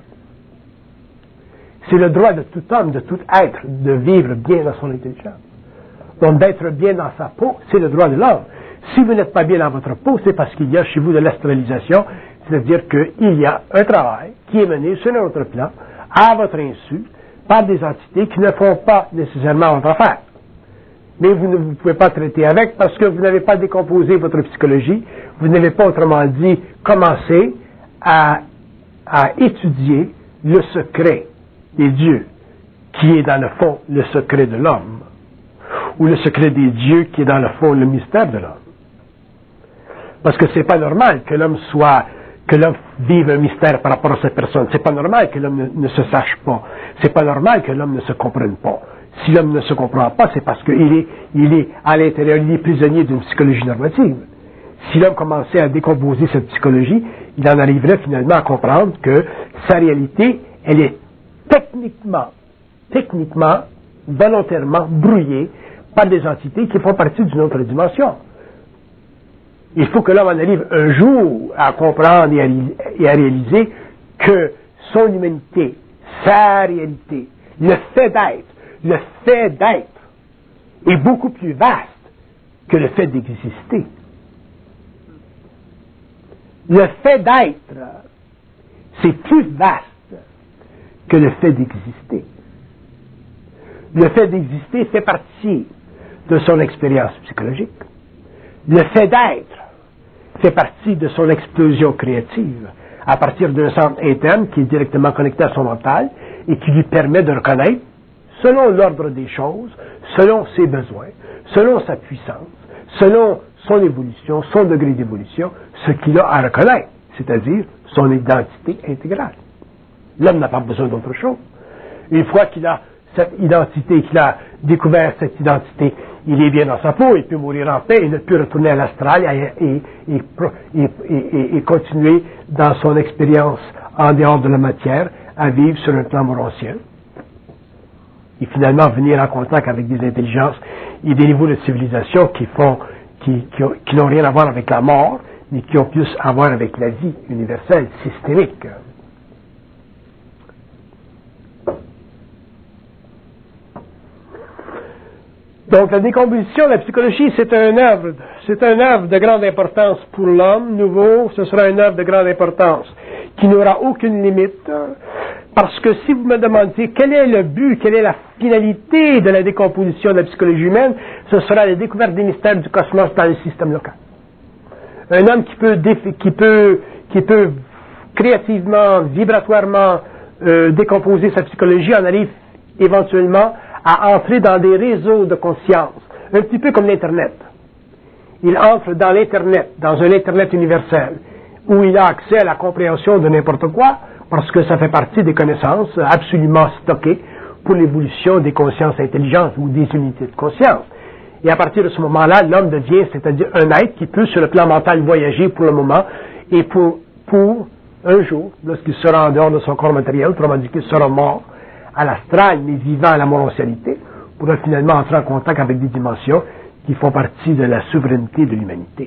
C'est le droit de tout homme, de tout être, de vivre bien dans son intelligence. Donc d'être bien dans sa peau, c'est le droit de l'homme. Si vous n'êtes pas bien dans votre peau, c'est parce qu'il y a chez vous de l'astralisation, c'est-à-dire qu'il y a un travail qui est mené sur un autre plan, à votre insu, par des entités qui ne font pas nécessairement votre affaire. Mais vous ne vous pouvez pas traiter avec parce que vous n'avez pas décomposé votre psychologie, vous n'avez pas, autrement dit, commencé à, à étudier le secret des dieux, qui est dans le fond le secret de l'homme, ou le secret des dieux qui est dans le fond le mystère de l'homme. Parce que c'est pas normal que l'homme soit, que l'homme vive un mystère par rapport à cette personne. C'est pas normal que l'homme ne, ne se sache pas. C'est pas normal que l'homme ne se comprenne pas. Si l'homme ne se comprend pas, c'est parce qu'il est, il est à l'intérieur, il est prisonnier d'une psychologie normative. Si l'homme commençait à décomposer cette psychologie, il en arriverait finalement à comprendre que sa réalité, elle est techniquement, techniquement, volontairement brouillée par des entités qui font partie d'une autre dimension. Il faut que l'homme en arrive un jour à comprendre et à, et à réaliser que son humanité, sa réalité, le fait d'être, le fait d'être est beaucoup plus vaste que le fait d'exister. Le fait d'être, c'est plus vaste que le fait d'exister. Le fait d'exister fait partie de son expérience psychologique. Le fait d'être fait partie de son explosion créative à partir d'un centre interne qui est directement connecté à son mental et qui lui permet de reconnaître, selon l'ordre des choses, selon ses besoins, selon sa puissance, selon son évolution, son degré d'évolution, ce qu'il a à reconnaître, c'est-à-dire son identité intégrale. L'homme n'a pas besoin d'autre chose. Une fois qu'il a cette identité, qu'il a découvert cette identité, il est bien dans sa peau, il peut mourir en paix, il ne peut retourner à l'astral et, et, et, et, et continuer dans son expérience en dehors de la matière à vivre sur un plan moranciel. Et finalement venir en contact avec des intelligences et des niveaux de civilisation qui font, qui, qui, qui n'ont rien à voir avec la mort, mais qui ont plus à voir avec la vie universelle, systémique. Donc, la décomposition de la psychologie, c'est un œuvre, c'est un œuvre de grande importance pour l'homme nouveau, ce sera une œuvre de grande importance, qui n'aura aucune limite, parce que si vous me demandez quel est le but, quelle est la finalité de la décomposition de la psychologie humaine, ce sera la découverte des mystères du cosmos dans le système local. Un homme qui peut, qui peut, qui peut créativement, vibratoirement euh, décomposer sa psychologie en arrive éventuellement à entrer dans des réseaux de conscience, un petit peu comme l'Internet. Il entre dans l'Internet, dans un Internet universel, où il a accès à la compréhension de n'importe quoi, parce que ça fait partie des connaissances absolument stockées pour l'évolution des consciences intelligentes ou des unités de conscience. Et à partir de ce moment-là, l'homme devient, c'est-à-dire un être qui peut, sur le plan mental, voyager pour le moment, et pour, pour un jour, lorsqu'il sera en dehors de son corps matériel, autrement dit qu'il sera mort, à l'astral, mais vivant à la morancialité, pourra finalement entrer en contact avec des dimensions qui font partie de la souveraineté de l'humanité.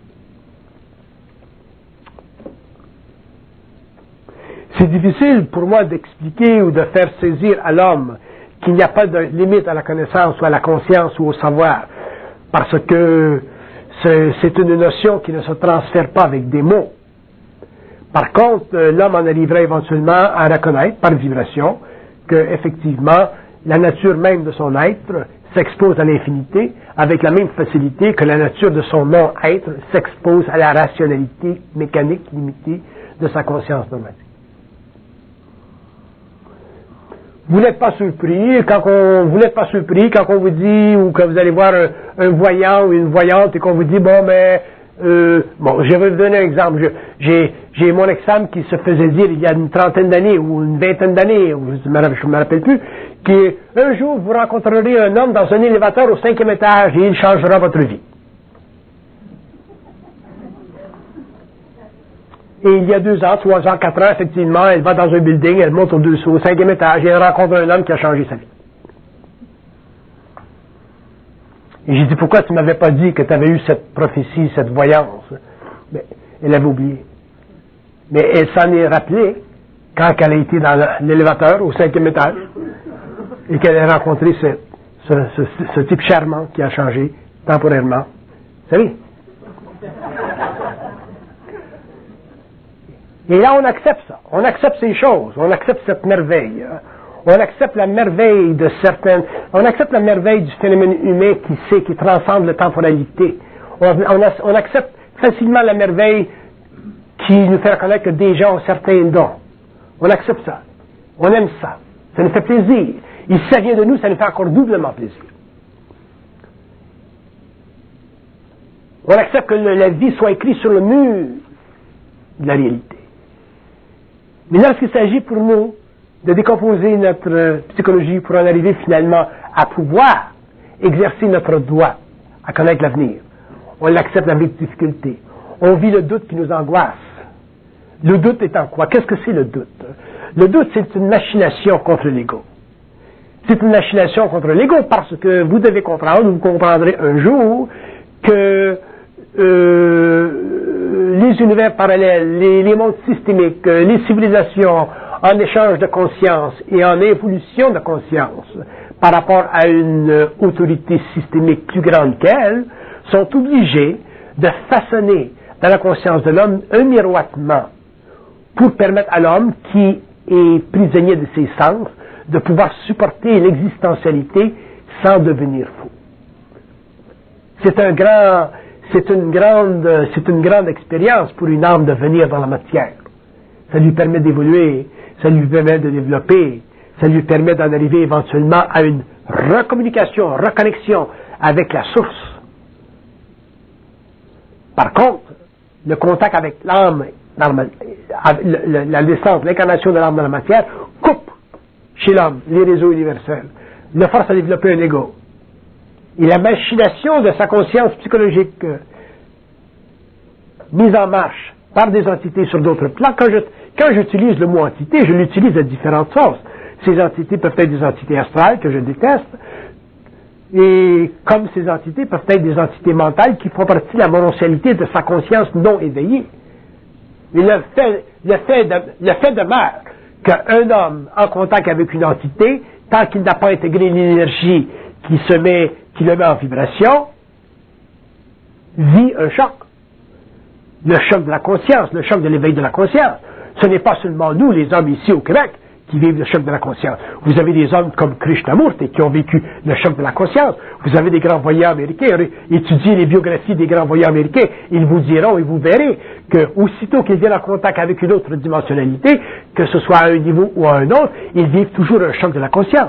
C'est difficile pour moi d'expliquer ou de faire saisir à l'homme qu'il n'y a pas de limite à la connaissance ou à la conscience ou au savoir, parce que c'est une notion qui ne se transfère pas avec des mots. Par contre, l'homme en arriverait éventuellement à reconnaître, par vibration, que effectivement la nature même de son être s'expose à l'infinité avec la même facilité que la nature de son non-être s'expose à la rationalité mécanique limitée de sa conscience normative. Vous n'êtes pas surpris quand on vous n'êtes pas surpris quand on vous dit ou que vous allez voir un, un voyant ou une voyante et qu'on vous dit bon mais Euh, bon, je vais vous donner un exemple. Je, j'ai, j'ai mon ex-femme qui se faisait dire il y a une trentaine d'années ou une vingtaine d'années, ou je ne me rappelle plus, qu'un jour vous rencontrerez un homme dans un élévateur au cinquième étage et il changera votre vie. Et il y a deux ans, trois ans, quatre ans, effectivement, elle va dans un building, elle monte au, deux, au cinquième étage et elle rencontre un homme qui a changé sa vie. Et j'ai dit, pourquoi tu ne m'avais pas dit que tu avais eu cette prophétie, cette voyance? Mais elle avait oublié. Mais elle s'en est rappelée quand elle a été dans l'élévateur au cinquième étage et qu'elle a rencontré ce, ce, ce, ce type charmant qui a changé temporairement. Vous savez? Et là, on accepte ça. On accepte ces choses. On accepte cette merveille. On accepte la merveille de certaines... On accepte la merveille du phénomène humain qui sait, qui transcende la temporalité. On, on, on accepte facilement la merveille qui nous fait reconnaître que des gens ont certains dons. On accepte ça. On aime ça. Ça nous fait plaisir. Et si ça vient de nous, ça nous fait encore doublement plaisir. On accepte que le, la vie soit écrite sur le mur de la réalité. Mais lorsqu'il s'agit pour nous de décomposer notre psychologie pour en arriver finalement à pouvoir exercer notre droit à connaître l'avenir, on l'accepte avec difficulté. On vit le doute qui nous angoisse. Le doute étant quoi? Qu'est-ce que c'est le doute? Le doute, c'est une machination contre l'ego. C'est une machination contre l'ego parce que vous devez comprendre, vous comprendrez un jour que euh, les univers parallèles, les, les mondes systémiques, les civilisations en échange de conscience et en évolution de conscience par rapport à une autorité systémique plus grande qu'elle, sont obligés de façonner dans la conscience de l'homme un miroitement pour permettre à l'homme qui est prisonnier de ses sens de pouvoir supporter l'existentialité sans devenir fou. C'est un grand, c'est une grande, c'est une grande expérience pour une âme de venir dans la matière. Ça lui permet d'évoluer, ça lui permet de développer, ça lui permet d'en arriver éventuellement à une recommunication, reconnexion avec la source. Par contre, le contact avec l'âme la naissance, l'incarnation de l'âme dans la matière, coupe chez l'homme les réseaux universels, le force à développer un ego. Et la machination de sa conscience psychologique euh, mise en marche par des entités sur d'autres plans, quand, je, quand j'utilise le mot entité, je l'utilise de différentes sources. Ces entités peuvent être des entités astrales que je déteste, et comme ces entités peuvent être des entités mentales qui font partie de la monocialité de sa conscience non éveillée. Mais le fait, le fait, de, le fait demeure qu'un homme en contact avec une entité, tant qu'il n'a pas intégré l'énergie qui se met, qui le met en vibration, vit un choc. Le choc de la conscience, le choc de l'éveil de la conscience. Ce n'est pas seulement nous, les hommes ici au Québec, qui vivent le choc de la conscience. Vous avez des hommes comme Krishnamurti qui ont vécu le choc de la conscience. Vous avez des grands voyants américains. Étudiez les biographies des grands voyants américains. Ils vous diront et vous verrez que aussitôt qu'ils viennent en contact avec une autre dimensionnalité, que ce soit à un niveau ou à un autre, ils vivent toujours un choc de la conscience.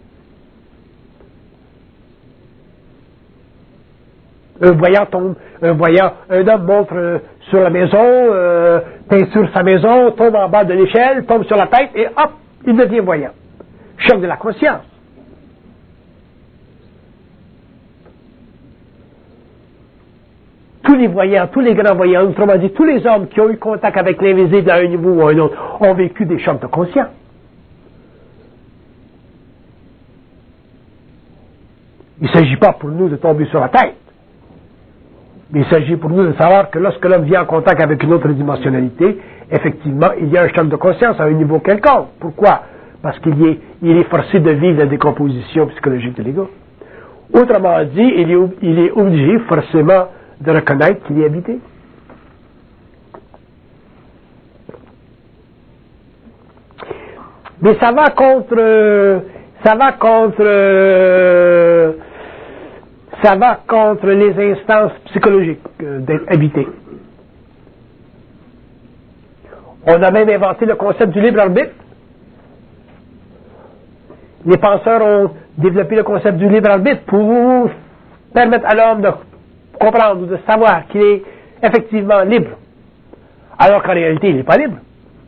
Un voyant tombe, un voyant, un homme montre euh, sur la maison, euh, peinture sa maison, tombe en bas de l'échelle, tombe sur la tête et hop, il devient voyant. Choc de la conscience. Tous les voyants, tous les grands voyants, autrement dit, tous les hommes qui ont eu contact avec l'invisible à un niveau ou à un autre, ont vécu des chocs de conscience. Il ne s'agit pas pour nous de tomber sur la tête. Mais il s'agit pour nous de savoir que lorsque l'homme vient en contact avec une autre dimensionnalité, effectivement, il y a un choc de conscience à un niveau quelconque. Pourquoi? Parce qu'il est, il est forcé de vivre la décomposition psychologique de l'ego. Autrement dit, il est, il est obligé forcément de reconnaître qu'il est habité. Mais ça va contre... Ça va contre... Ça va contre les instances psychologiques euh, d'être habité. On a même inventé le concept du libre arbitre. Les penseurs ont développé le concept du libre arbitre pour permettre à l'homme de comprendre ou de savoir qu'il est effectivement libre, alors qu'en réalité, il n'est pas libre.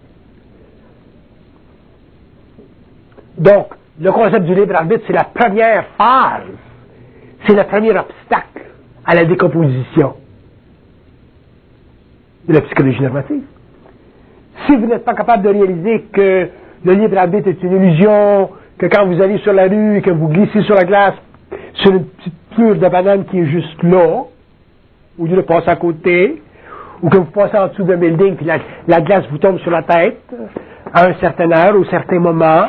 Donc, le concept du libre arbitre, c'est la première phase. C'est le premier obstacle à la décomposition de la psychologie normative. Si vous n'êtes pas capable de réaliser que le libre arbitre est une illusion, que quand vous allez sur la rue et que vous glissez sur la glace, sur une petite plure de banane qui est juste là, au lieu de passer à côté, ou que vous passez en dessous d'un building puis la, la glace vous tombe sur la tête à un certain heure ou un certain moment,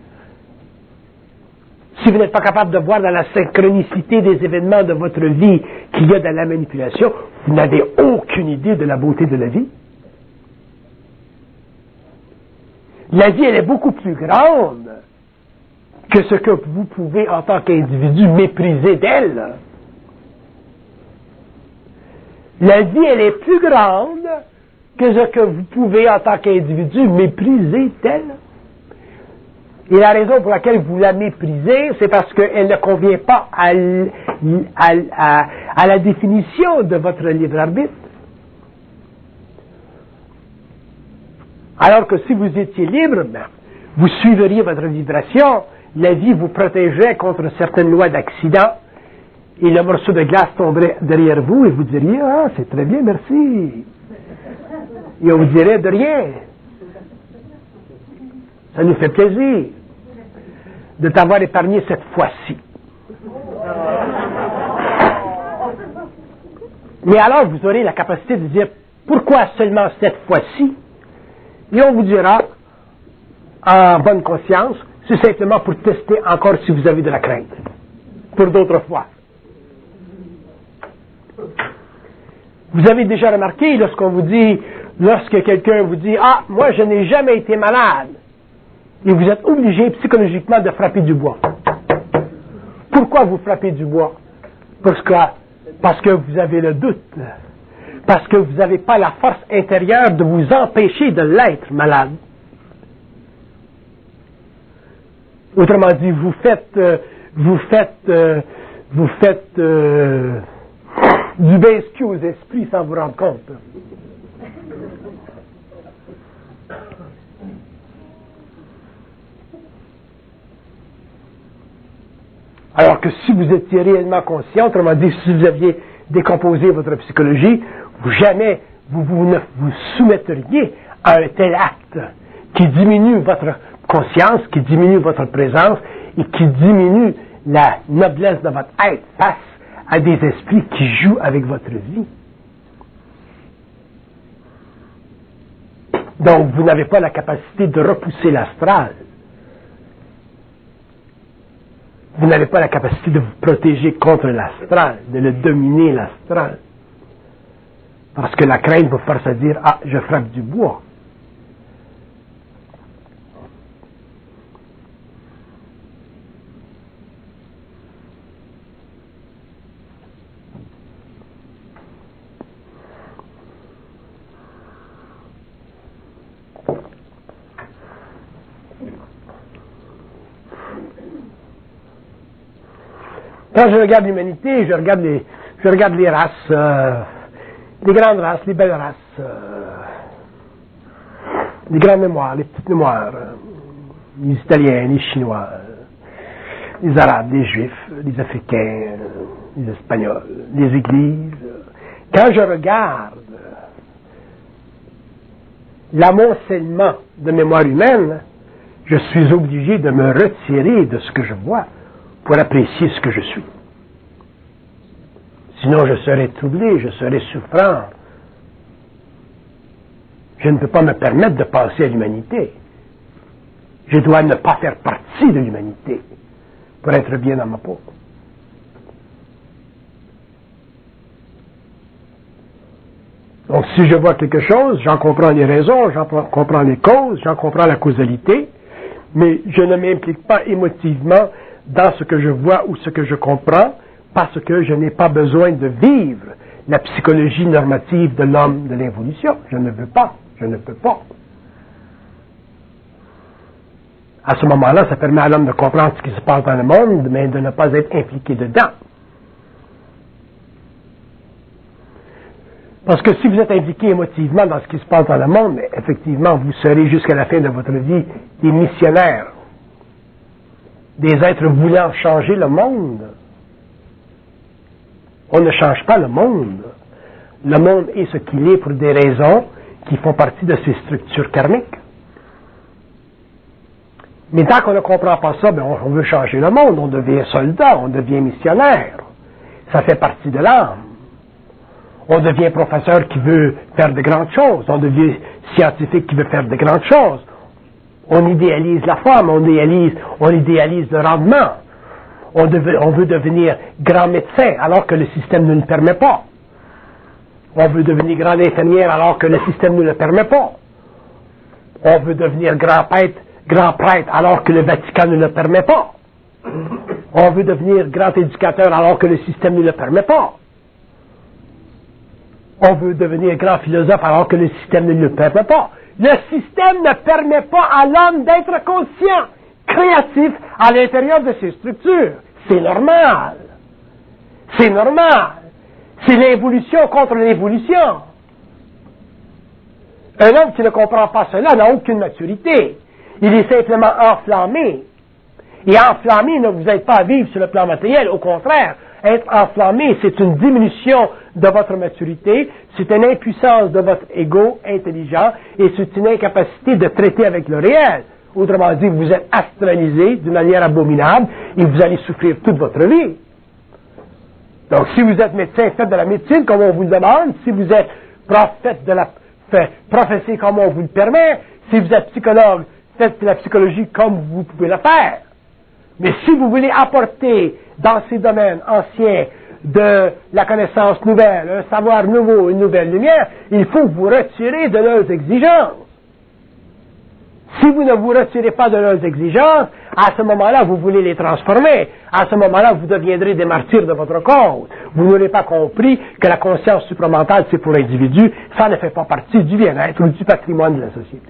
si vous n'êtes pas capable de voir dans la synchronicité des événements de votre vie qu'il y a dans la manipulation, vous n'avez aucune idée de la beauté de la vie. La vie, elle est beaucoup plus grande que ce que vous pouvez, en tant qu'individu, mépriser d'elle. La vie, elle est plus grande que ce que vous pouvez, en tant qu'individu, mépriser d'elle. Et la raison pour laquelle vous la méprisez, c'est parce qu'elle ne convient pas à, à, à, à la définition de votre libre arbitre. Alors que si vous étiez libre, ben, vous suivriez votre vibration, la vie vous protégerait contre certaines lois d'accident, et le morceau de glace tomberait derrière vous, et vous diriez, ah, c'est très bien, merci. Et on vous dirait de rien. Ça nous fait plaisir de t'avoir épargné cette fois-ci. Mais alors, vous aurez la capacité de dire, pourquoi seulement cette fois-ci? Et on vous dira, en bonne conscience, c'est simplement pour tester encore si vous avez de la crainte. Pour d'autres fois. Vous avez déjà remarqué, lorsqu'on vous dit, lorsque quelqu'un vous dit, ah, moi je n'ai jamais été malade, et vous êtes obligé psychologiquement de frapper du bois. Pourquoi vous frappez du bois? Parce que, parce que vous avez le doute. Parce que vous n'avez pas la force intérieure de vous empêcher de l'être malade. Autrement dit, vous faites, euh, vous faites, euh, vous faites euh, du bain-ski aux esprits sans vous rendre compte. Alors que si vous étiez réellement conscient, autrement dit, si vous aviez décomposé votre psychologie, vous jamais vous, vous ne vous soumetteriez à un tel acte qui diminue votre conscience, qui diminue votre présence et qui diminue la noblesse de votre être face à des esprits qui jouent avec votre vie. Donc, vous n'avez pas la capacité de repousser l'astral. Vous n'avez pas la capacité de vous protéger contre l'astral, de le dominer l'astral. Parce que la crainte vous force à dire « Ah, je frappe du bois ». Quand je regarde l'humanité, je regarde les, je regarde les races, euh, les grandes races, les belles races, euh, les grandes mémoires, les petites mémoires, euh, les Italiens, les Chinois, euh, les Arabes, les Juifs, les Africains, euh, les Espagnols, les Églises. Euh, quand je regarde l'amoncellement de mémoire humaine, je suis obligé de me retirer de ce que je vois pour apprécier ce que je suis. Sinon, je serais troublé, je serais souffrant. Je ne peux pas me permettre de penser à l'humanité. Je dois ne pas faire partie de l'humanité pour être bien dans ma peau. Donc, si je vois quelque chose, j'en comprends les raisons, j'en comprends les causes, j'en comprends la causalité, mais je ne m'implique pas émotivement dans ce que je vois ou ce que je comprends, parce que je n'ai pas besoin de vivre la psychologie normative de l'homme de l'évolution. Je ne veux pas, je ne peux pas. À ce moment-là, ça permet à l'homme de comprendre ce qui se passe dans le monde, mais de ne pas être impliqué dedans. Parce que si vous êtes impliqué émotivement dans ce qui se passe dans le monde, effectivement, vous serez jusqu'à la fin de votre vie des missionnaires, des êtres voulant changer le monde. On ne change pas le monde. Le monde est ce qu'il est pour des raisons qui font partie de ses structures karmiques. Mais tant qu'on ne comprend pas ça, ben on veut changer le monde, on devient soldat, on devient missionnaire. Ça fait partie de l'âme. On devient professeur qui veut faire de grandes choses, on devient scientifique qui veut faire de grandes choses. On idéalise la femme, on idéalise, on idéalise le rendement. On, deve, on veut devenir grand médecin alors que le système ne le permet pas. On veut devenir grande infirmière alors que le système ne le permet pas. On veut devenir grand prêtre, grand prêtre alors que le Vatican ne le permet pas. On veut devenir grand éducateur alors que le système ne le permet pas. On veut devenir grand philosophe alors que le système ne le permet pas. Le système ne permet pas à l'homme d'être conscient, créatif à l'intérieur de ses structures. C'est normal. C'est normal. C'est l'évolution contre l'évolution. Un homme qui ne comprend pas cela n'a aucune maturité. Il est simplement enflammé. Et enflammé ne vous aide pas à vivre sur le plan matériel. Au contraire, être enflammé, c'est une diminution de votre maturité, c'est une impuissance de votre ego intelligent et c'est une incapacité de traiter avec le réel. Autrement dit, vous êtes astralisé d'une manière abominable et vous allez souffrir toute votre vie. Donc, si vous êtes médecin, faites de la médecine comme on vous le demande. Si vous êtes prophète de la, fait, prophétie comme on vous le permet. Si vous êtes psychologue, faites de la psychologie comme vous pouvez le faire. Mais si vous voulez apporter dans ces domaines anciens de la connaissance nouvelle, un savoir nouveau, une nouvelle lumière, il faut vous retirer de leurs exigences. Si vous ne vous retirez pas de leurs exigences, à ce moment-là, vous voulez les transformer. À ce moment-là, vous deviendrez des martyrs de votre cause. Vous n'aurez pas compris que la conscience supramentale, c'est pour l'individu. Ça ne fait pas partie du bien-être ou du patrimoine de la société.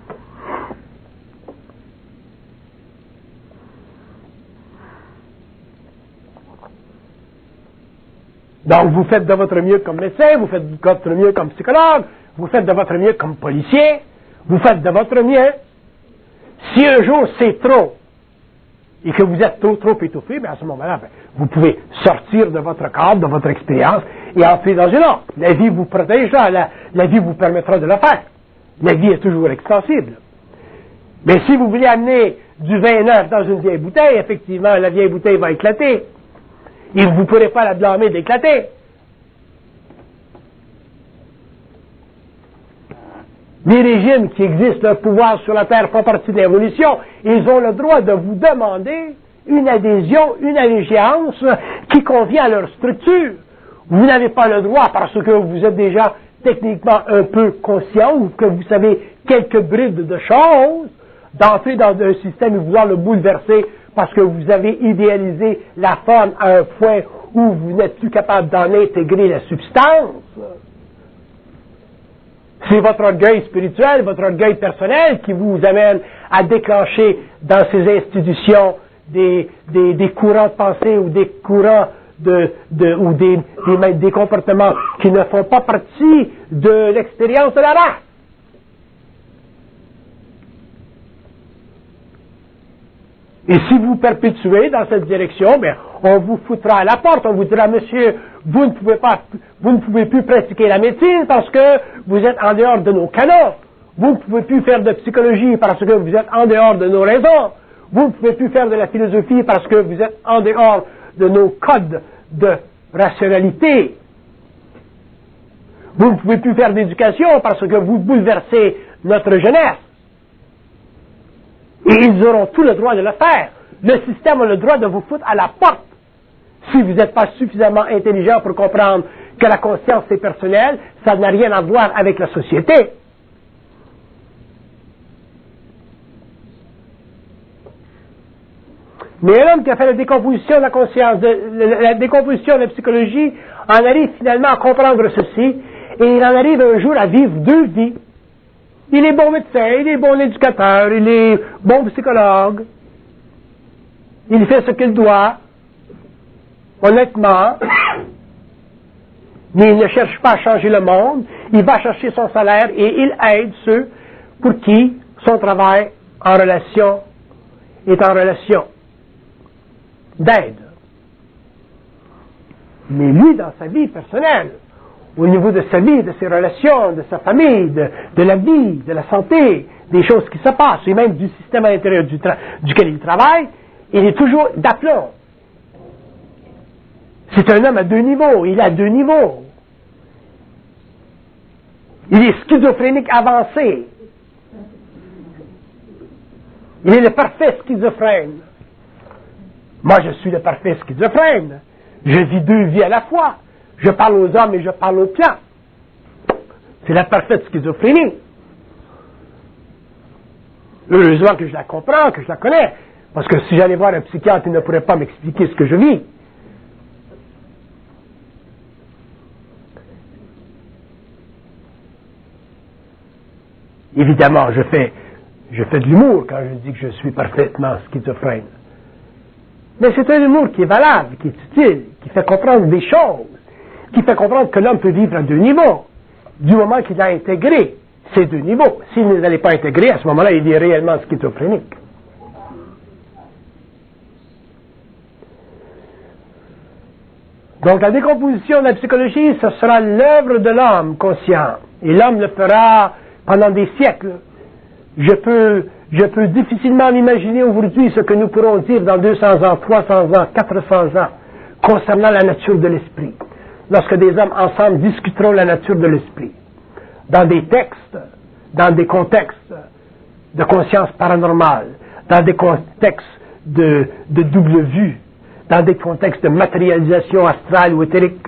Donc, vous faites de votre mieux comme médecin, vous faites de votre mieux comme psychologue, vous faites de votre mieux comme policier, vous faites de votre mieux. Si un jour c'est trop, et que vous êtes trop, trop étouffé, bien à ce moment-là, ben, vous pouvez sortir de votre cadre, de votre expérience, et entrer dans une autre. La vie vous protégera, la, la vie vous permettra de le faire. La vie est toujours extensible. Mais si vous voulez amener du vin neuf dans une vieille bouteille, effectivement, la vieille bouteille va éclater. Et vous ne pourrez pas la blâmer d'éclater. Les régimes qui existent, leur pouvoir sur la Terre font partie de l'évolution. Ils ont le droit de vous demander une adhésion, une allégeance qui convient à leur structure. Vous n'avez pas le droit parce que vous êtes déjà techniquement un peu conscient ou que vous savez quelques brides de choses, d'entrer dans un système et vouloir le bouleverser parce que vous avez idéalisé la forme à un point où vous n'êtes plus capable d'en intégrer la substance. C'est votre orgueil spirituel, votre orgueil personnel qui vous amène à déclencher dans ces institutions des, des, des courants de pensée ou des courants de, de, ou des, des, des comportements qui ne font pas partie de l'expérience de la race. Et si vous perpétuez dans cette direction, bien, on vous foutra à la porte, on vous dira, monsieur, vous ne pouvez pas, vous ne pouvez plus pratiquer la médecine parce que vous êtes en dehors de nos canons. Vous ne pouvez plus faire de psychologie parce que vous êtes en dehors de nos raisons. Vous ne pouvez plus faire de la philosophie parce que vous êtes en dehors de nos codes de rationalité. Vous ne pouvez plus faire d'éducation parce que vous bouleversez notre jeunesse. Et ils auront tout le droit de le faire. Le système a le droit de vous foutre à la porte. Si vous n'êtes pas suffisamment intelligent pour comprendre que la conscience c'est personnel, ça n'a rien à voir avec la société. Mais un homme qui a fait la décomposition de la conscience, de, la décomposition de la psychologie, en arrive finalement à comprendre ceci, et il en arrive un jour à vivre deux vies. Il est bon médecin, il est bon éducateur, il est bon psychologue. Il fait ce qu'il doit, honnêtement. Mais il ne cherche pas à changer le monde. Il va chercher son salaire et il aide ceux pour qui son travail en relation est en relation d'aide. Mais lui, dans sa vie personnelle, au niveau de sa vie, de ses relations, de sa famille, de, de la vie, de la santé, des choses qui se passent, et même du système à l'intérieur du tra- duquel il travaille, il est toujours d'aplomb. C'est un homme à deux niveaux, il a deux niveaux. Il est schizophrénique avancé. Il est le parfait schizophrène. Moi, je suis le parfait schizophrène. Je vis deux vies à la fois. Je parle aux hommes et je parle aux plantes. C'est la parfaite schizophrénie. Heureusement que je la comprends, que je la connais. Parce que si j'allais voir un psychiatre, il ne pourrait pas m'expliquer ce que je vis. Évidemment, je fais, je fais de l'humour quand je dis que je suis parfaitement schizophrène. Mais c'est un humour qui est valable, qui est utile, qui fait comprendre des choses, qui fait comprendre que l'homme peut vivre à deux niveaux, du moment qu'il a intégré ces deux niveaux. S'il ne les a pas intégrés, à ce moment-là, il est réellement schizophrénique. Donc la décomposition de la psychologie, ce sera l'œuvre de l'homme conscient. Et l'homme le fera pendant des siècles. Je peux, je peux difficilement m'imaginer aujourd'hui ce que nous pourrons dire dans deux cents ans, trois cents ans, quatre cents ans, concernant la nature de l'esprit. Lorsque des hommes ensemble discuteront la nature de l'esprit. Dans des textes, dans des contextes de conscience paranormale, dans des contextes de, de double vue, dans des contextes de matérialisation astrale ou éthérique.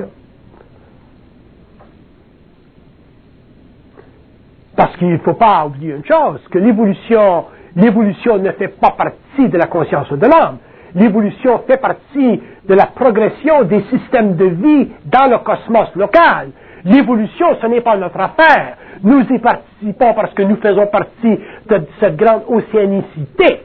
Parce qu'il ne faut pas oublier une chose, que l'évolution, l'évolution ne fait pas partie de la conscience de l'homme. L'évolution fait partie de la progression des systèmes de vie dans le cosmos local. L'évolution, ce n'est pas notre affaire. Nous y participons parce que nous faisons partie de cette grande océanicité.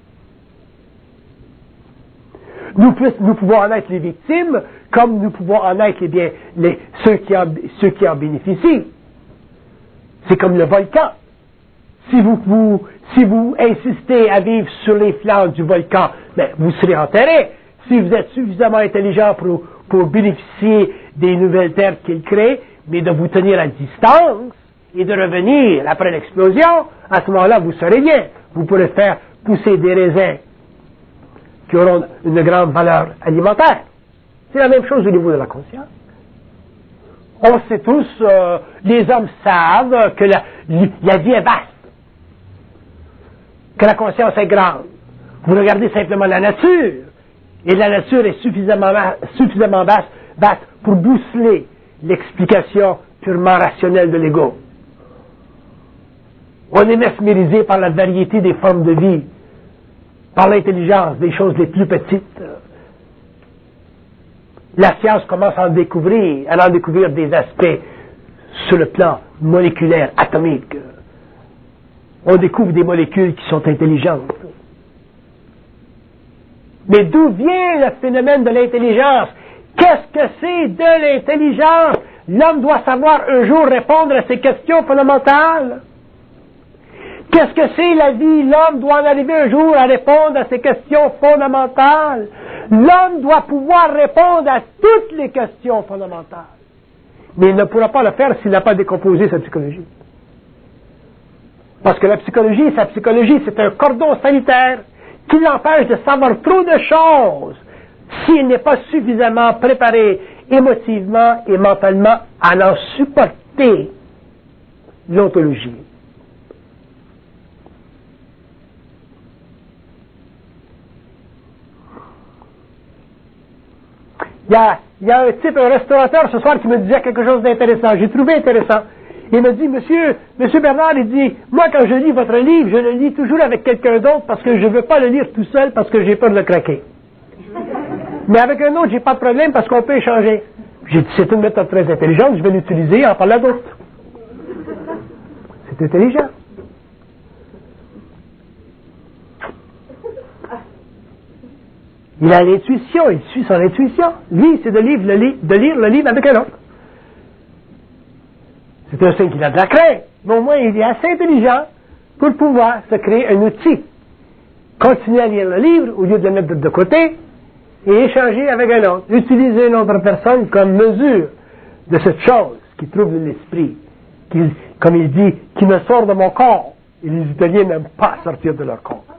Nous, nous pouvons en être les victimes, comme nous pouvons en être les bien, les, ceux, qui en, ceux qui en bénéficient. C'est comme le volcan. si vous, vous, si vous insistez à vivre sur les flancs du volcan, ben, vous serez enterré. Si vous êtes suffisamment intelligent pour, pour bénéficier des nouvelles terres qu'il crée, mais de vous tenir à distance et de revenir après l'explosion, à ce moment-là, vous serez bien. Vous pourrez faire pousser des raisins qui auront une grande valeur alimentaire. C'est la même chose au niveau de la conscience. On sait tous, euh, les hommes savent que la, la vie est vaste, que la conscience est grande. Vous regardez simplement la nature, et la nature est suffisamment, suffisamment vaste, vaste pour bousseler l'explication purement rationnelle de l'ego. On est mesmérisé par la variété des formes de vie, par l'intelligence des choses les plus petites. La science commence à en découvrir, à en découvrir des aspects sur le plan moléculaire, atomique. On découvre des molécules qui sont intelligentes. Mais d'où vient le phénomène de l'intelligence? Qu'est-ce que c'est de l'intelligence? L'homme doit savoir un jour répondre à ces questions fondamentales. Qu'est-ce que c'est la vie? L'homme doit en arriver un jour à répondre à ces questions fondamentales. L'homme doit pouvoir répondre à toutes les questions fondamentales. Mais il ne pourra pas le faire s'il n'a pas décomposé sa psychologie. Parce que la psychologie, sa psychologie, c'est un cordon sanitaire qui l'empêche de savoir trop de choses s'il n'est pas suffisamment préparé émotivement et mentalement à en supporter l'ontologie. Il y, a, il y a un type, un restaurateur ce soir qui me disait quelque chose d'intéressant. J'ai trouvé intéressant. Il me dit, monsieur, monsieur Bernard, il dit, moi quand je lis votre livre, je le lis toujours avec quelqu'un d'autre parce que je ne veux pas le lire tout seul parce que j'ai peur de le craquer. Mais avec un autre, j'ai pas de problème parce qu'on peut échanger. J'ai dit, c'est une méthode très intelligente, je vais l'utiliser en parlant d'autres. C'est intelligent. Il a l'intuition, il suit son intuition. Lui, c'est de lire le, li- de lire le livre avec un autre. C'est un signe qu'il a de la crainte, mais au moins il est assez intelligent pour pouvoir se créer un outil. Continuer à lire le livre au lieu de le mettre de côté et échanger avec un autre. Utiliser une autre personne comme mesure de cette chose qui trouve l'esprit, qui, comme il dit, qui me sort de mon corps. Et les Italiens n'aiment pas sortir de leur corps.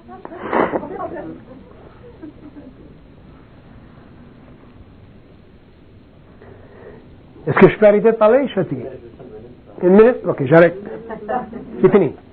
Est-ce que je peux arrêter de parler? Je suis fatigué. Une minute? Ok, j'arrête. C'est fini.